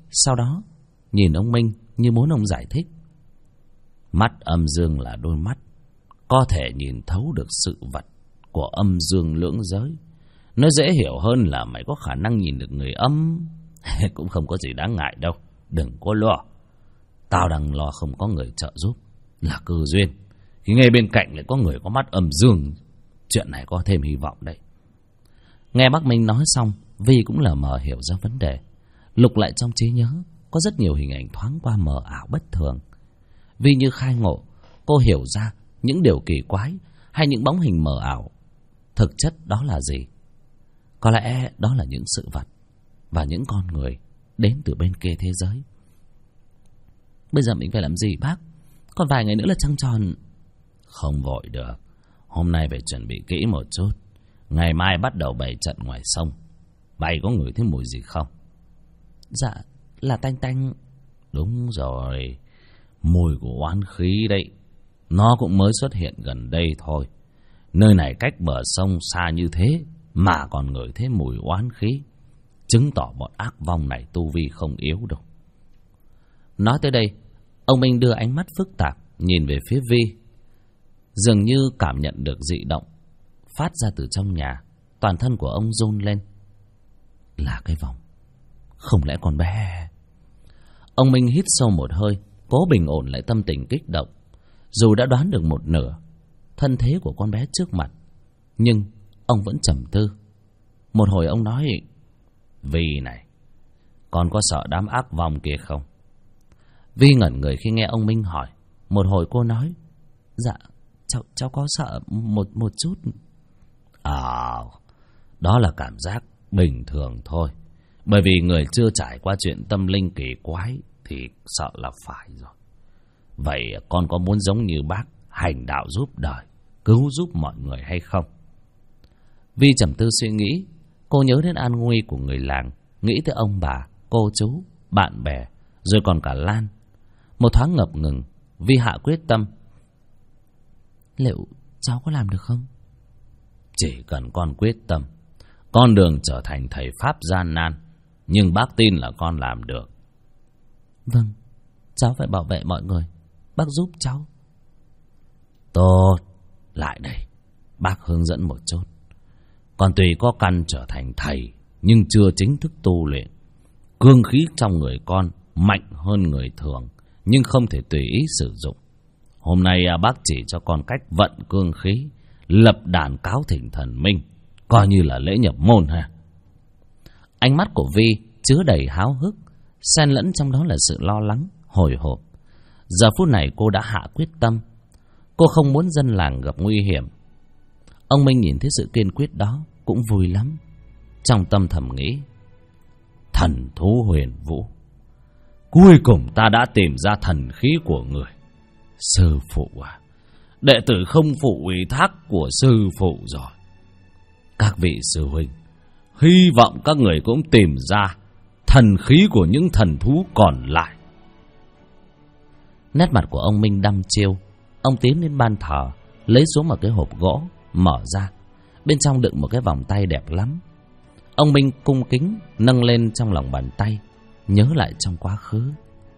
sau đó nhìn ông Minh như muốn ông giải thích. Mắt âm dương là đôi mắt có thể nhìn thấu được sự vật của âm dương lưỡng giới. Nó dễ hiểu hơn là mày có khả năng nhìn được người âm. Cũng không có gì đáng ngại đâu, đừng có lo. Tao đang lo không có người trợ giúp là cơ duyên, khi ngay bên cạnh lại có người có mắt âm dương. Chuyện này có thêm hy vọng đấy. Nghe bác Minh nói xong, Vi cũng lờ mờ hiểu ra vấn đề. Lục lại trong trí nhớ, có rất nhiều hình ảnh thoáng qua mờ ảo bất thường. Vi như khai ngộ, cô hiểu ra những điều kỳ quái hay những bóng hình mờ ảo thực chất đó là gì. Có lẽ đó là những sự vật và những con người đến từ bên kia thế giới. Bây giờ mình phải làm gì bác? Còn vài ngày nữa là trăng tròn. Không vội được, hôm nay phải chuẩn bị kỹ một chút. Ngày mai bắt đầu bày trận ngoài sông. Mày có ngửi thấy mùi gì không? Dạ, là tanh tanh. Đúng rồi, mùi của oán khí đấy. Nó cũng mới xuất hiện gần đây thôi. Nơi này cách bờ sông xa như thế mà còn ngửi thấy mùi oán khí, chứng tỏ bọn ác vong này tu vi không yếu đâu. Nói tới đây, ông Minh đưa ánh mắt phức tạp nhìn về phía Vi, dường như cảm nhận được dị động phát ra từ trong nhà. Toàn thân của ông run lên. Là cái vòng, không lẽ con bé? Ông Minh hít sâu một hơi, cố bình ổn lại tâm tình kích động. Dù đã đoán được một nửa thân thế của con bé trước mặt, nhưng ông vẫn trầm tư. Một hồi ông nói: Vi này, con có sợ đám ác vong kia không? Vi ngẩn người khi nghe ông Minh hỏi. Một hồi cô nói: Dạ, cháu có sợ một chút. Đó là cảm giác bình thường thôi. Bởi vì người chưa trải qua chuyện tâm linh kỳ quái thì sợ là phải rồi. Vậy con có muốn giống như bác hành đạo giúp đời, cứu giúp mọi người hay không? Vi trầm tư suy nghĩ. Cô nhớ đến an nguy của người làng, nghĩ tới ông bà, cô chú, bạn bè, rồi còn cả Lan. Một thoáng ngập ngừng, Vi hạ quyết tâm. Liệu cháu có làm được không? Chỉ cần con quyết tâm, con đường trở thành thầy Pháp gian nan, nhưng bác tin là con làm được. Vâng, cháu phải bảo vệ mọi người. Bác giúp cháu. Tốt, lại đây, bác hướng dẫn một chút. Con tuy có căn trở thành thầy, nhưng chưa chính thức tu luyện. Cương khí trong người con mạnh hơn người thường, nhưng không thể tùy ý sử dụng. Hôm nay bác chỉ cho con cách vận cương khí, lập đàn cáo thỉnh thần minh, coi như là lễ nhập môn ha. Ánh mắt của Vi chứa đầy háo hức, xen lẫn trong đó là sự lo lắng, hồi hộp. Giờ phút này cô đã hạ quyết tâm. Cô không muốn dân làng gặp nguy hiểm. Ông Minh nhìn thấy sự kiên quyết đó cũng vui lắm. Trong tâm thầm nghĩ: thần thú huyền vũ, cuối cùng ta đã tìm ra thần khí của người. Sư phụ à, đệ tử không phụ ủy thác của sư phụ rồi. Các vị sư huynh, hy vọng các người cũng tìm ra thần khí của những thần thú còn lại. Nét mặt của ông Minh đăm chiêu. Ông tiến đến ban thờ, lấy xuống một cái hộp gỗ, mở ra. Bên trong đựng một cái vòng tay đẹp lắm. Ông Minh cung kính nâng lên trong lòng bàn tay, nhớ lại trong quá khứ.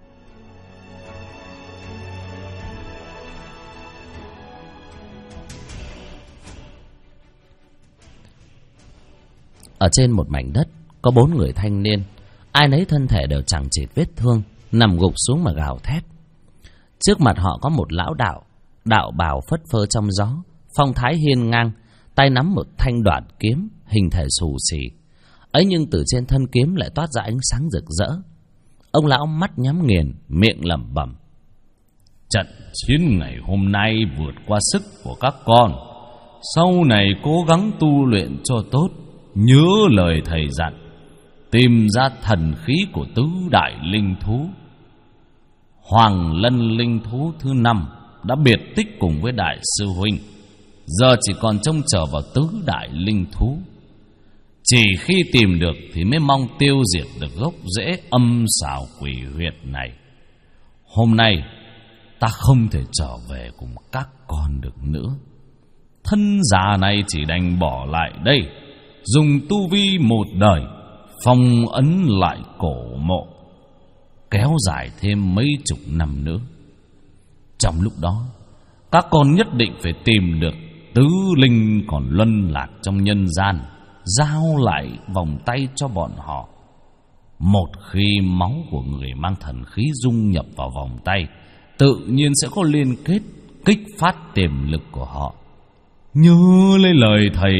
Ở trên một mảnh đất có 4 người thanh niên, ai nấy thân thể đều chằng chịt vết thương, nằm gục xuống mà gào thét. Trước mặt họ có một lão đạo, đạo bào phất phơ trong gió, phong thái hiên ngang, tay nắm một thanh đoản kiếm hình thể xù xì. Ấy nhưng từ trên thân kiếm lại toát ra ánh sáng rực rỡ. Ông lão mắt nhắm nghiền, miệng lẩm bẩm: trận chiến ngày hôm nay vượt qua sức của các con. Sau này cố gắng tu luyện cho tốt, nhớ lời thầy dặn, tìm ra thần khí của tứ đại linh thú. Hoàng lân linh thú thứ 5 đã biệt tích cùng với đại sư huynh, giờ chỉ còn trông chờ vào tứ đại linh thú. Chỉ khi tìm được thì mới mong tiêu diệt được gốc rễ âm xảo quỷ huyệt này. Hôm nay ta không thể trở về cùng các con được nữa. Thân già này chỉ đành bỏ lại đây, dùng tu vi một đời phong ấn lại cổ mộ. kéo dài thêm mấy chục năm nữa. Trong lúc đó, các con nhất định phải tìm được tứ linh còn luân lạc trong nhân gian, giao lại vòng tay cho bọn họ. Một khi máu của người mang thần khí dung nhập vào vòng tay, tự nhiên sẽ có liên kết kích phát tiềm lực của họ. Nhớ lấy lời thầy.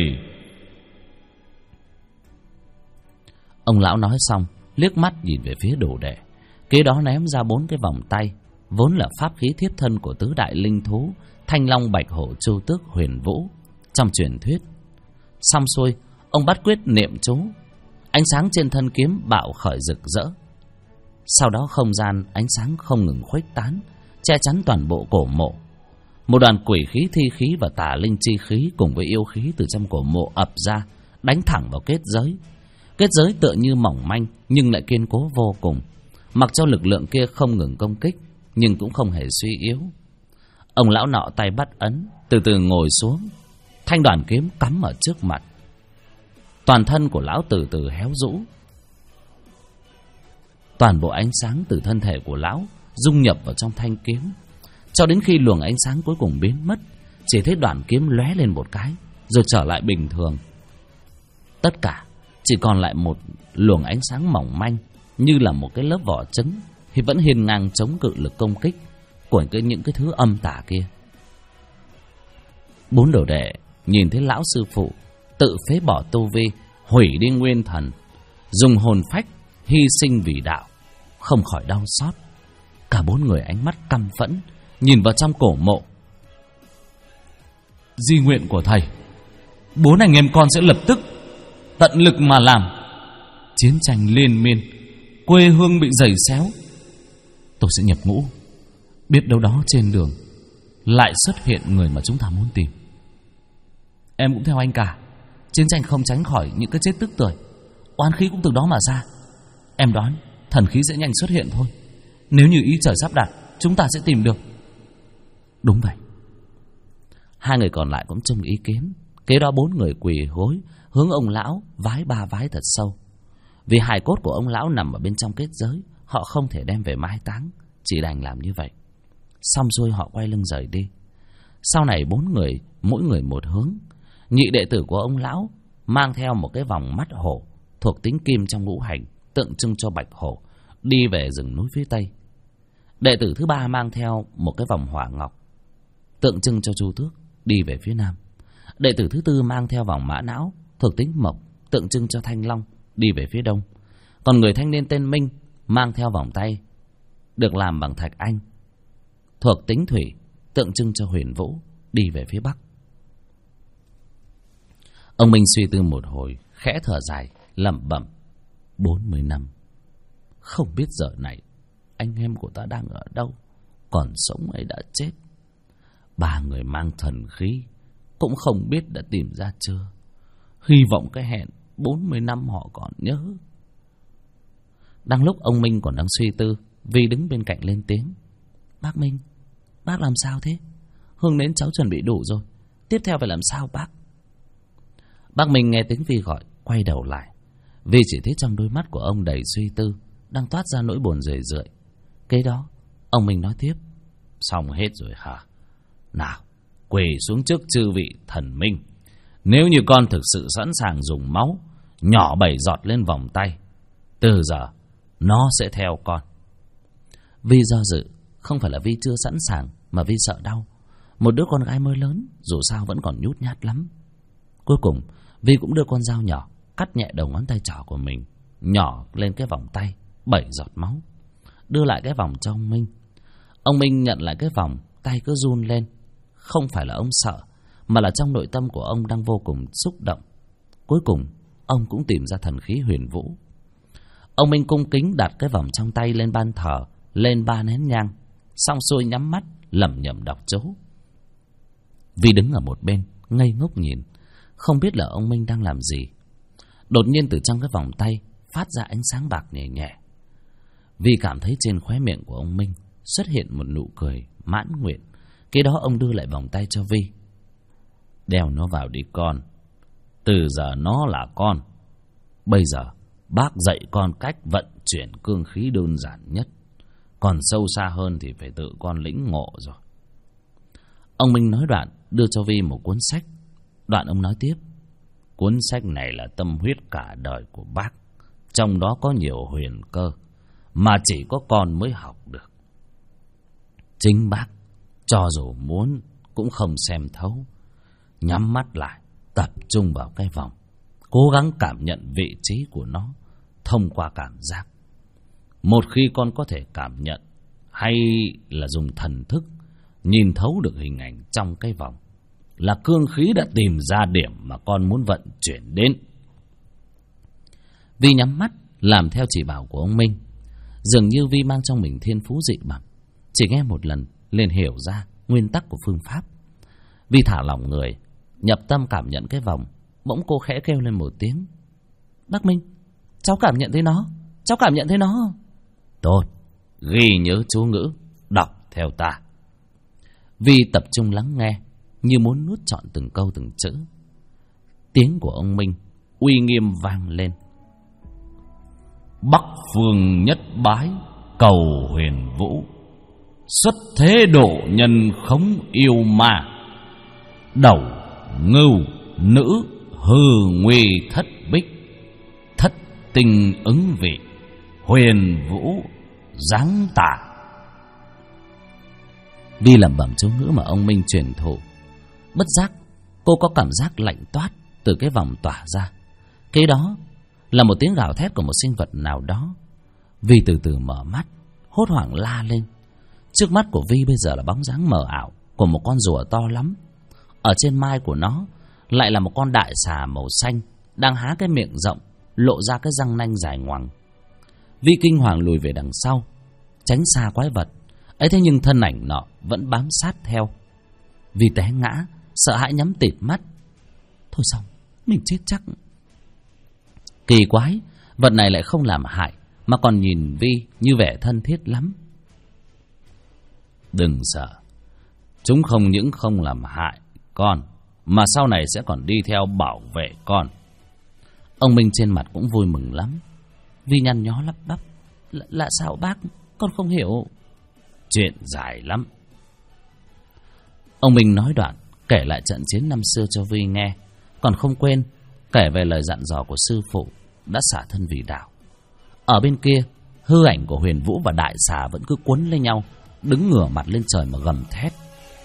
Ông lão nói xong, liếc mắt nhìn về phía đồ đệ, kế đó ném ra 4 cái vòng tay, vốn là pháp khí thiếp thân của tứ đại linh thú Thanh Long, Bạch Hổ, Chu Tước, Huyền Vũ trong truyền thuyết. Xong xuôi, ông bắt quyết niệm chú, ánh sáng trên thân kiếm bạo khởi rực rỡ. Sau đó không gian ánh sáng không ngừng khuếch tán, che chắn toàn bộ cổ mộ. Một đoàn quỷ khí, thi khí và tà linh chi khí cùng với yêu khí từ trong cổ mộ ập ra, đánh thẳng vào kết giới. Kết giới tựa như mỏng manh nhưng lại kiên cố vô cùng, mặc cho lực lượng kia không ngừng công kích nhưng cũng không hề suy yếu. Ông lão nọ tay bắt ấn, từ từ ngồi xuống, thanh đoàn kiếm cắm ở trước mặt. Toàn thân của lão từ từ héo rũ, toàn bộ ánh sáng từ thân thể của lão dung nhập vào trong thanh kiếm, cho đến khi luồng ánh sáng cuối cùng biến mất, chỉ thấy đoàn kiếm lóe lên một cái rồi trở lại bình thường. Tất cả chỉ còn lại một luồng ánh sáng mỏng manh, như là một cái lớp vỏ trứng thì vẫn hiên ngang chống cự lực công kích của những cái thứ âm tà kia. 4 đồ đệ nhìn thấy lão sư phụ tự phế bỏ tu vi, hủy đi nguyên thần, dùng hồn phách hy sinh vì đạo, không khỏi đau xót. Cả 4 người ánh mắt căm phẫn nhìn vào trong cổ mộ. Di nguyện của thầy, 4 anh em con sẽ lập tức tận lực mà làm. Chiến tranh liên miên, quê hương bị giày xéo, tôi sẽ nhập ngũ. Biết đâu đó trên đường lại xuất hiện người mà chúng ta muốn tìm. Em cũng theo anh cả. Chiến tranh không tránh khỏi những cái chết tức tưởi, oán khí cũng từ đó mà ra. Em đoán thần khí sẽ nhanh xuất hiện thôi. Nếu như ý trời sắp đặt, chúng ta sẽ tìm được. Đúng vậy. 2 người còn lại cũng chung ý kiến. Kế đó 4 người quỳ gối hướng ông lão vái 3 vái thật sâu. Vì hài cốt của ông lão nằm ở bên trong kết giới, họ không thể đem về mai táng, chỉ đành làm như vậy. Xong xuôi họ quay lưng rời đi. Sau này 4 người mỗi người một hướng. Nhị đệ tử của ông lão mang theo một cái vòng mắt hổ thuộc tính kim trong ngũ hành, tượng trưng cho Bạch Hổ, đi về rừng núi phía tây. Đệ tử thứ 3 mang theo một cái vòng hỏa ngọc tượng trưng cho Chu Tước, đi về phía nam. Đệ tử thứ 4 mang theo vòng mã não thuộc tính mộc, tượng trưng cho Thanh Long, đi về phía đông. Còn người thanh niên tên Minh mang theo vòng tay được làm bằng thạch anh thuộc tính thủy, tượng trưng cho Huyền Vũ, đi về phía bắc. Ông Minh suy tư một hồi, khẽ thở dài, lẩm bẩm: 40 năm, không biết giờ này anh em của ta đang ở đâu, còn sống hay đã chết. 3 người mang thần khí cũng không biết đã tìm ra chưa. Hy vọng cái hẹn 40 năm họ còn nhớ. Đang lúc ông Minh còn đang suy tư, Vi đứng bên cạnh lên tiếng: Bác Minh, bác làm sao thế? Hương nến cháu chuẩn bị đủ rồi, tiếp theo phải làm sao bác? Bác Minh nghe tiếng Vi gọi, quay đầu lại. Vi chỉ thấy trong đôi mắt của ông đầy suy tư, đang toát ra nỗi buồn rười rượi. Kế đó ông Minh nói tiếp: Xong hết rồi hả? Nào, quỳ xuống trước chư vị thần minh. Nếu như con thực sự sẵn sàng dùng máu, nhỏ 7 giọt lên vòng tay, từ giờ nó sẽ theo con. Vi do dự, không phải là Vi chưa sẵn sàng, mà Vi sợ đau. Một đứa con gái mới lớn, dù sao vẫn còn nhút nhát lắm. Cuối cùng Vi cũng đưa con dao nhỏ, cắt nhẹ đầu ngón tay trỏ của mình, nhỏ lên cái vòng tay, 7 giọt máu, đưa lại cái vòng cho ông Minh. Ông Minh nhận lại cái vòng, tay cứ run lên. Không phải là ông sợ, mà là trong nội tâm của ông đang vô cùng xúc động. Cuối cùng ông cũng tìm ra thần khí Huyền Vũ. Ông Minh cung kính đặt cái vòng trong tay lên ban thờ, lên 3 nén nhang, xong xuôi nhắm mắt lẩm nhẩm đọc chú. Vi đứng ở một bên ngây ngốc nhìn, không biết là ông Minh đang làm gì. Đột nhiên từ trong cái vòng tay phát ra ánh sáng bạc nhẹ nhẹ. Vi cảm thấy trên khóe miệng của ông Minh xuất hiện một nụ cười mãn nguyện. Kế đó ông đưa lại vòng tay cho Vi. Đeo nó vào đi con. Từ giờ nó là con. Bây giờ bác dạy con cách vận chuyển cương khí đơn giản nhất. Còn sâu xa hơn thì phải tự con lĩnh ngộ rồi. Ông Minh nói đoạn đưa cho Vi một cuốn sách. Đoạn ông nói tiếp: Cuốn sách này là tâm huyết cả đời của bác. Trong đó có nhiều huyền cơ mà chỉ có con mới học được. Chính bác cho dù muốn cũng không xem thấu. Nhắm mắt lại, tập trung vào cái vòng, cố gắng cảm nhận vị trí của nó thông qua cảm giác. Một khi con có thể cảm nhận hay là dùng thần thức nhìn thấu được hình ảnh trong cái vòng, là cương khí đã tìm ra điểm mà con muốn vận chuyển đến. Vi nhắm mắt làm theo chỉ bảo của ông Minh. Dường như Vi mang trong mình thiên phú dị bẩm, chỉ nghe một lần liền hiểu ra nguyên tắc của phương pháp. Vi thả lỏng người, nhập tâm cảm nhận cái vòng. Bỗng cô khẽ kêu lên một tiếng: Bác Minh, cháu cảm nhận thấy nó, cháu cảm nhận thấy nó. Tốt, ghi nhớ chú ngữ, đọc theo ta. Vi tập trung lắng nghe, như muốn nuốt trọn từng câu từng chữ. Tiếng của ông Minh uy nghiêm vang lên: Bắc phương nhất bái cầu huyền vũ, xuất thế độ nhân khống yêu ma, đầu ngưu nữ hư nguy thất bích, thất tinh ứng vị, huyền vũ giáng tả. Vi lẩm bẩm chú ngữ mà ông Minh truyền thụ. Bất giác cô có cảm giác lạnh toát từ cái vòng tỏa ra. Kế đó là một tiếng gào thét của một sinh vật nào đó. Vi từ từ mở mắt, hốt hoảng la lên. Trước mắt của Vi bây giờ là bóng dáng mờ ảo của một con rùa to lắm. Ở trên mai của nó lại là một con đại xà màu xanh đang há cái miệng rộng, lộ ra cái răng nanh dài ngoằng. Vi kinh hoàng lùi về đằng sau, tránh xa quái vật ấy. Thế nhưng thân ảnh nọ vẫn bám sát theo. Vi té ngã, sợ hãi nhắm tịt mắt. Thôi xong, mình chết chắc. Kỳ quái, vật này lại không làm hại mà còn nhìn Vi như vẻ thân thiết lắm. Đừng sợ, chúng không những không làm hại con mà sau này sẽ còn đi theo bảo vệ con. Ông Minh trên mặt cũng vui mừng lắm. Vi nhăn nhó lắp bắp: Là sao bác? Con không hiểu. Chuyện dài lắm. Ông Minh nói đoạn kể lại trận chiến năm xưa cho Vi nghe, còn không quên kể về lời dặn dò của sư phụ đã xả thân vì đạo. Ở bên kia, hư ảnh của Huyền Vũ và đại xà vẫn cứ quấn lên nhau, đứng ngửa mặt lên trời mà gầm thét.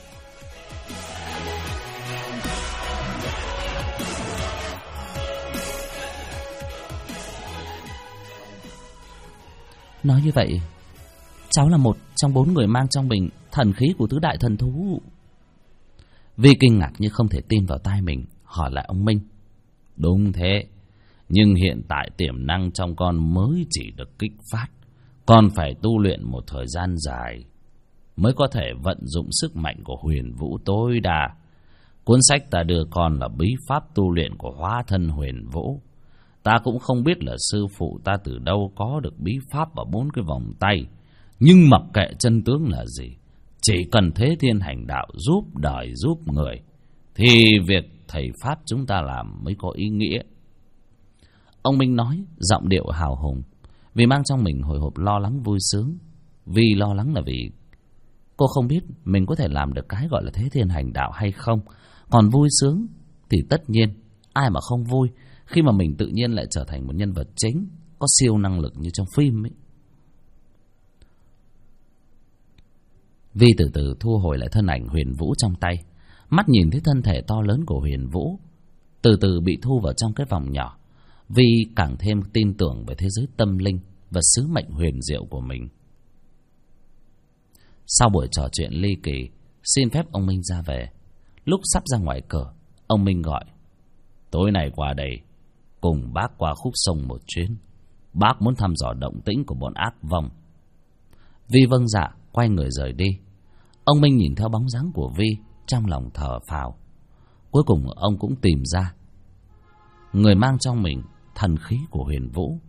Nói như vậy, cháu là một trong 4 người mang trong mình thần khí của tứ đại thần thú. Vi kinh ngạc như không thể tin vào tai mình, hỏi lại ông Minh: Đúng thế, nhưng hiện tại tiềm năng trong con mới chỉ được kích phát. Con phải tu luyện một thời gian dài mới có thể vận dụng sức mạnh của Huyền Vũ tối đa. Cuốn sách ta đưa con là bí pháp tu luyện của hóa thân Huyền Vũ. Ta cũng không biết là sư phụ ta từ đâu có được bí pháp và 4 cái vòng tay. Nhưng mặc kệ chân tướng là gì, chỉ cần thế thiên hành đạo giúp đời giúp người, thì việc thầy pháp chúng ta làm mới có ý nghĩa. Ông Minh nói giọng điệu hào hùng, vì mang trong mình hồi hộp lo lắng vui sướng. Vì lo lắng là vì cô không biết mình có thể làm được cái gọi là thế thiên hành đạo hay không. Còn vui sướng thì tất nhiên ai mà không vui khi mà mình tự nhiên lại trở thành một nhân vật chính, có siêu năng lực như trong phim ấy. Vi từ từ thu hồi lại thân ảnh Huyền Vũ trong tay, mắt nhìn thấy thân thể to lớn của Huyền Vũ từ từ bị thu vào trong cái vòng nhỏ. Vi càng thêm tin tưởng về thế giới tâm linh và sứ mệnh huyền diệu của mình. Sau buổi trò chuyện ly kỳ, xin phép ông Minh ra về. Lúc sắp ra ngoài cửa, ông Minh gọi: Tối nay qua đây cùng bác qua khúc sông một chuyến. Bác muốn thăm dò động tĩnh của bọn ác vong. Vi vâng dạ, quay người rời đi. Ông Minh nhìn theo bóng dáng của Vi, trong lòng thở phào. Cuối cùng ông cũng tìm ra người mang trong mình thần khí của Huyền Vũ.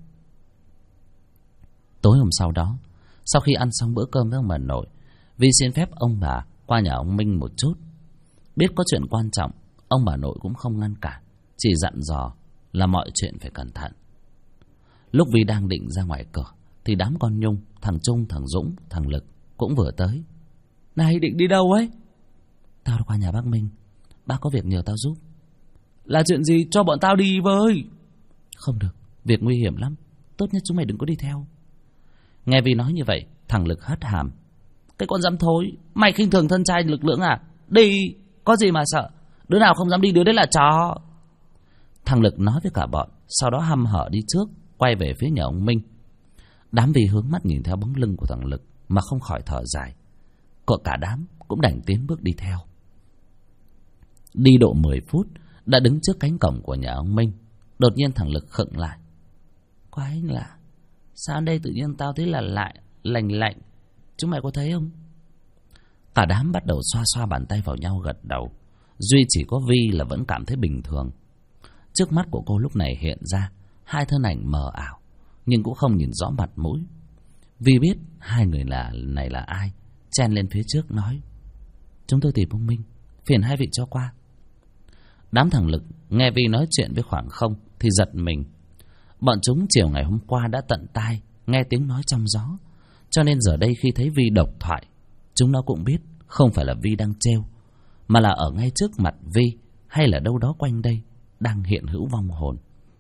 Tối hôm sau đó, sau khi ăn xong bữa cơm với ông bà nội, Vi xin phép ông bà qua nhà ông Minh một chút. Biết có chuyện quan trọng, ông bà nội cũng không ngăn cản, chỉ dặn dò là mọi chuyện phải cẩn thận. Lúc Vi đang định ra ngoài cửa thì đám con Nhung, thằng Trung, thằng Dũng, thằng Lực cũng vừa tới. Này, định đi đâu ấy? Tao qua nhà bác Minh, bác có việc nhờ tao giúp. Là chuyện gì? Cho bọn tao đi với. Không được, việc nguy hiểm lắm, tốt nhất chúng mày đừng có đi theo. Nghe Vi nói như vậy, thằng Lực hất hàm. Cái con dám thối, mày khinh thường thân trai lực lượng à? Đi, có gì mà sợ, đứa nào không dám đi đứa đấy là chó. Thằng Lực nói với cả bọn, sau đó hăm hở đi trước, quay về phía nhà ông Minh. Đám Vi hướng mắt nhìn theo bóng lưng của thằng Lực mà không khỏi thở dài. Cả đám cũng đành tiến bước đi theo. Đi độ 10 phút đã đứng trước cánh cổng của nhà ông Minh. Đột nhiên thằng Lực khựng lại. Quái lạ, sao đây tự nhiên tao thấy là lạnh lạnh. Chúng mày có thấy không? Cả đám bắt đầu xoa xoa bàn tay vào nhau gật đầu. Duy chỉ có Vi là vẫn cảm thấy bình thường. Trước mắt của cô lúc này hiện ra hai thân ảnh mờ ảo, nhưng cũng không nhìn rõ mặt mũi. Vi biết hai người này là ai, chen lên phía trước nói: Chúng tôi tìm ông Minh, phiền hai vị cho qua. Đám thằng Lực nghe Vi nói chuyện với khoảng không thì giật mình. Bọn chúng chiều ngày hôm qua đã tận tai nghe tiếng nói trong gió, cho nên giờ đây khi thấy Vi độc thoại, chúng nó cũng biết không phải là Vi đang trêu, mà là ở ngay trước mặt Vi hay là đâu đó quanh đây đang hiện hữu vong hồn.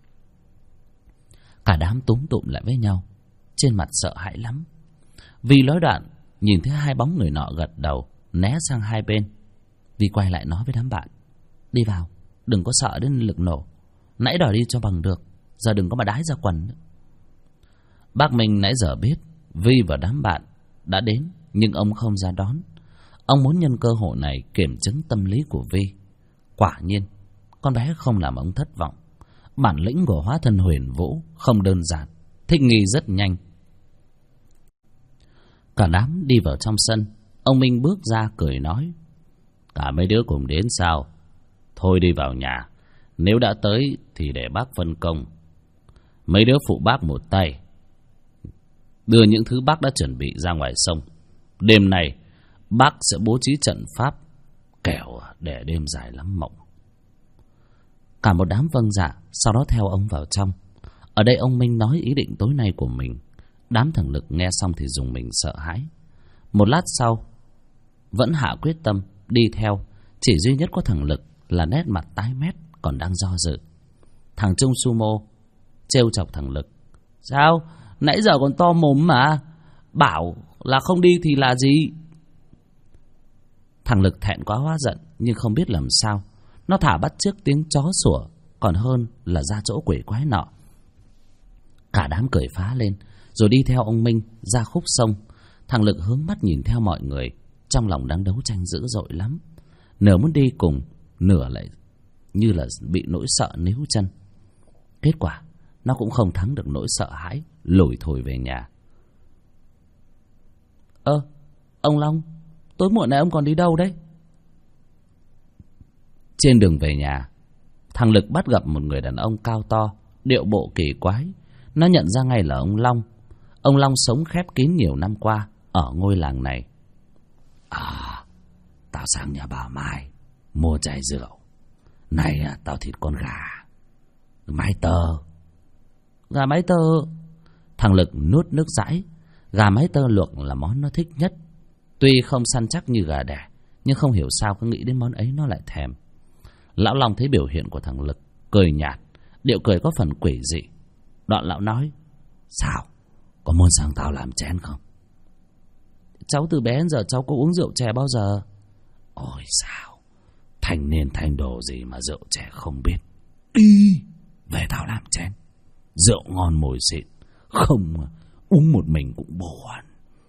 Cả đám túm tụm lại với nhau, trên mặt sợ hãi lắm. Vi nói đoạn nhìn thấy hai bóng người nọ gật đầu, né sang hai bên. Vi quay lại nói với đám bạn: Đi vào, đừng có sợ đến lực nổ. Nãy đòi đi cho bằng được, giờ đừng có mà đái ra quần nữa. Bác Minh nãy giờ biết Vi và đám bạn đã đến, nhưng ông không ra đón. Ông muốn nhân cơ hội này kiểm chứng tâm lý của Vi. Quả nhiên, con bé không làm ông thất vọng. Bản lĩnh của hóa thân Huyền Vũ không đơn giản, thích nghi rất nhanh. Cả đám đi vào trong sân. Ông Minh bước ra cười nói: Cả mấy đứa cùng đến sao? Thôi đi vào nhà, nếu đã tới thì để bác phân công. Mấy đứa phụ bác một tay, đưa những thứ bác đã chuẩn bị ra ngoài sông. Đêm nay bác sẽ bố trí trận pháp, kẻo để đêm dài lắm mộng. Cả một đám vâng dạ, sau đó theo ông vào trong. Ở đây ông Minh nói ý định tối nay của mình. Đám thằng Lực nghe xong thì rùng mình sợ hãi. Một lát sau vẫn hạ quyết tâm đi theo. Chỉ duy nhất có thằng Lực là nét mặt tái mét, còn đang do dự. Thằng Trung Sumo trêu chọc thằng Lực: Sao nãy giờ còn to mồm mà, bảo là không đi thì là gì? Thằng Lực thẹn quá hóa giận, nhưng không biết làm sao. Nó thả bắt chước tiếng chó sủa còn hơn là ra chỗ quỷ quái nọ. Cả đám cười phá lên, rồi đi theo ông Minh ra khúc sông. Thằng Lực hướng mắt nhìn theo mọi người, trong lòng đang đấu tranh dữ dội lắm. Nửa muốn đi cùng, nửa lại như là bị nỗi sợ níu chân. Kết quả nó cũng không thắng được nỗi sợ hãi, lủi thổi về nhà. Ông Long, tối muộn này ông còn đi đâu đấy? Trên đường về nhà, thằng Lực bắt gặp một người đàn ông cao to, điệu bộ kỳ quái. Nó nhận ra ngay là ông Long. Ông Long sống khép kín nhiều năm qua ở ngôi làng này. Tao sang nhà bà Mai mua chai rượu. Này tao thịt con gà mái tơ. Gà mái tơ? Thằng Lực nuốt nước dãi. Gà mái tơ luộc là món nó thích nhất. Tuy không săn chắc như gà đẻ, nhưng không hiểu sao cứ nghĩ đến món ấy nó lại thèm. Lão Long thấy biểu hiện của thằng Lực, cười nhạt, điệu cười có phần quỷ dị. Đoạn lão nói: Sao? Có muốn sang tao làm chén không? Cháu từ bé đến giờ cháu có uống rượu chè bao giờ? Ôi sao, thành nên thành đồ gì mà rượu chè không biết. Đi, về tao làm chén. Rượu ngon mồi xịn, không uống một mình cũng buồn.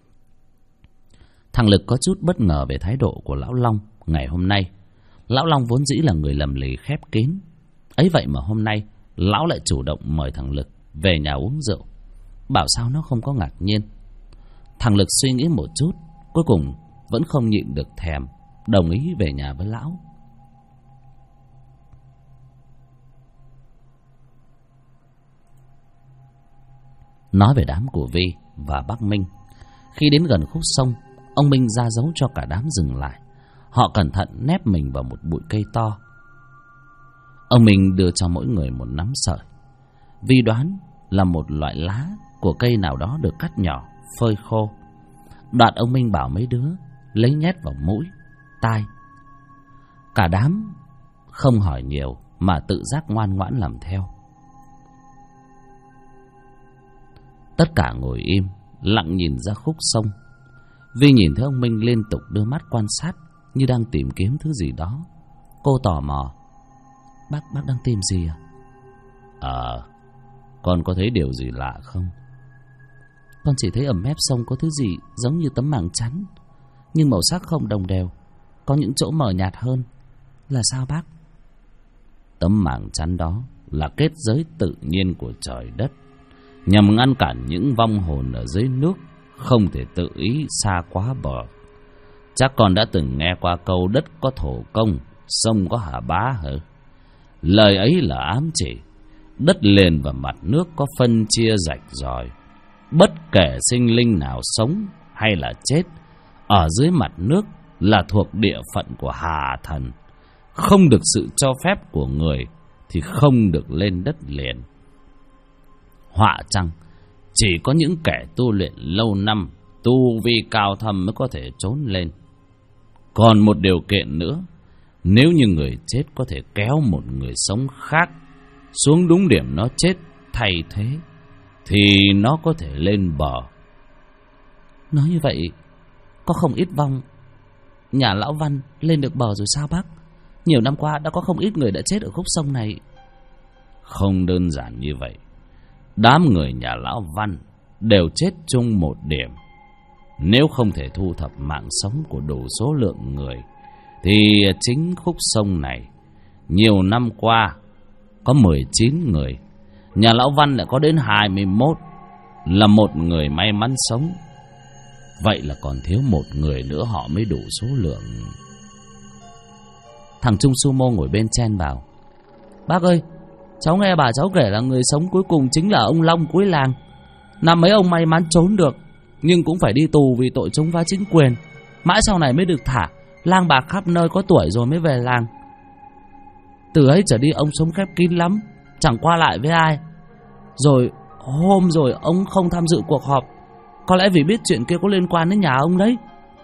Thằng Lực có chút bất ngờ về thái độ của lão Long ngày hôm nay. Lão Long vốn dĩ là người lầm lì khép kín, ấy vậy mà hôm nay lão lại chủ động mời thằng Lực về nhà uống rượu. Bảo sao nó không có ngạc nhiên. Thằng Lực suy nghĩ một chút, cuối cùng vẫn không nhịn được thèm, đồng ý về nhà với lão. Nói về đám của Vi và bác Minh, khi đến gần khúc sông, ông Minh ra dấu cho cả đám dừng lại. Họ cẩn thận nép mình vào một bụi cây to. Ông Minh đưa cho mỗi người một nắm sợi. Vi đoán là một loại lá của cây nào đó được cắt nhỏ, phơi khô. Đoạn ông Minh bảo mấy đứa lấy nhét vào mũi, tai. Cả đám không hỏi nhiều mà tự giác ngoan ngoãn làm theo. Tất cả ngồi im, lặng nhìn ra khúc sông. Vi nhìn thấy ông Minh liên tục đưa mắt quan sát như đang tìm kiếm thứ gì đó. Cô tò mò. Bác đang tìm gì à? Con có thấy điều gì lạ không? Con chỉ thấy ở mép sông có thứ gì giống như tấm màng chắn, nhưng màu sắc không đồng đều, có những chỗ mờ nhạt hơn. Là sao bác? Tấm màng chắn đó là kết giới tự nhiên của trời đất, nhằm ngăn cản những vong hồn ở dưới nước không thể tự ý xa quá bờ. Chắc con đã từng nghe qua câu đất có thổ công, sông có hà bá hả? Lời ấy là ám chỉ đất liền và mặt nước có phân chia rạch ròi. Bất kể sinh linh nào sống hay là chết ở dưới mặt nước là thuộc địa phận của Hà Thần. Không được sự cho phép của người thì không được lên đất liền. Họa chăng chỉ có những kẻ tu luyện lâu năm, tu vi cao thâm mới có thể trốn lên. Còn một điều kiện nữa, nếu như người chết có thể kéo một người sống khác xuống đúng điểm nó chết thay thế, thì nó có thể lên bờ. Nói như vậy, có không ít vong nhà lão Văn lên được bờ rồi sao bác? Nhiều năm qua đã có không ít người đã chết ở khúc sông này. Không đơn giản như vậy. Đám người nhà lão Văn đều chết chung một điểm. Nếu không thể thu thập mạng sống của đủ số lượng người, thì chính khúc sông này nhiều năm qua có 19 người, nhà lão Văn đã có đến 21, là một người may mắn sống. Vậy là còn thiếu một người nữa họ mới đủ số lượng. Thằng Trung Sumo ngồi bên chen vào. Bác ơi, cháu nghe bà cháu kể là người sống cuối cùng chính là ông Long cuối làng. Năm mấy ông may mắn trốn được, nhưng cũng phải đi tù vì tội chống phá chính quyền. Mãi sau này mới được thả, lang bạc khắp nơi, có tuổi rồi mới về làng. Từ ấy trở đi ông sống khép kín lắm, chẳng qua lại với ai. Rồi hôm rồi ông không tham dự cuộc họp, có lẽ vì biết chuyện kia có liên quan đến nhà ông đấy.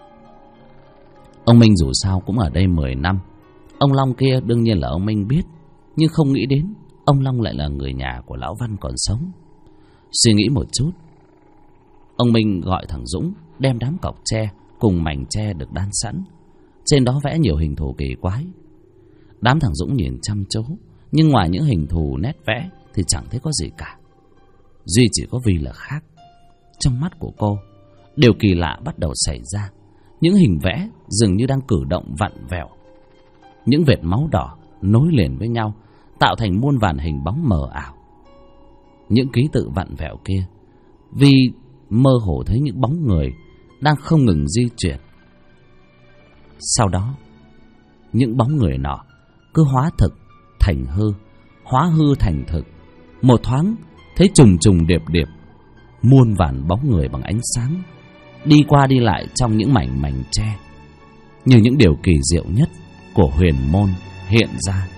Ông Minh dù sao cũng ở đây 10 năm. Ông Long kia đương nhiên là ông Minh biết, nhưng không nghĩ đến ông Long lại là người nhà của lão Văn còn sống. Suy nghĩ một chút, ông Minh gọi thằng Dũng đem đám cọc tre cùng mảnh tre được đan sẵn, trên đó vẽ nhiều hình thù kỳ quái. Đám thằng Dũng nhìn chăm chú, nhưng ngoài những hình thù nét vẽ thì chẳng thấy có gì cả. Duy chỉ có Vi là khác. Trong mắt của cô, điều kỳ lạ bắt đầu xảy ra. Những hình vẽ dường như đang cử động vặn vẹo. Những vệt máu đỏ nối liền với nhau, tạo thành muôn vàn hình bóng mờ ảo. Những ký tự vặn vẹo kia, Vi mơ hồ thấy những bóng người đang không ngừng di chuyển. Sau đó, những bóng người nọ cứ hóa thực thành hư, hóa hư thành thực. Một thoáng thấy trùng trùng điệp điệp, muôn vàn bóng người bằng ánh sáng đi qua đi lại trong những mảnh mảnh tre, như những điều kỳ diệu nhất của huyền môn hiện ra.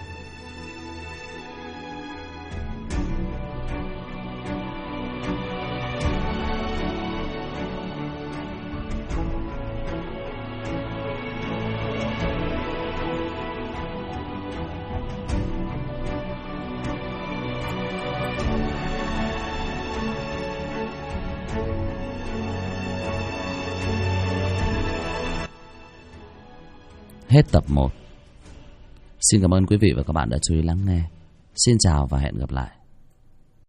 Hết tập 1. Xin cảm ơn quý vị và các bạn đã chú ý lắng nghe. Xin chào và hẹn gặp lại.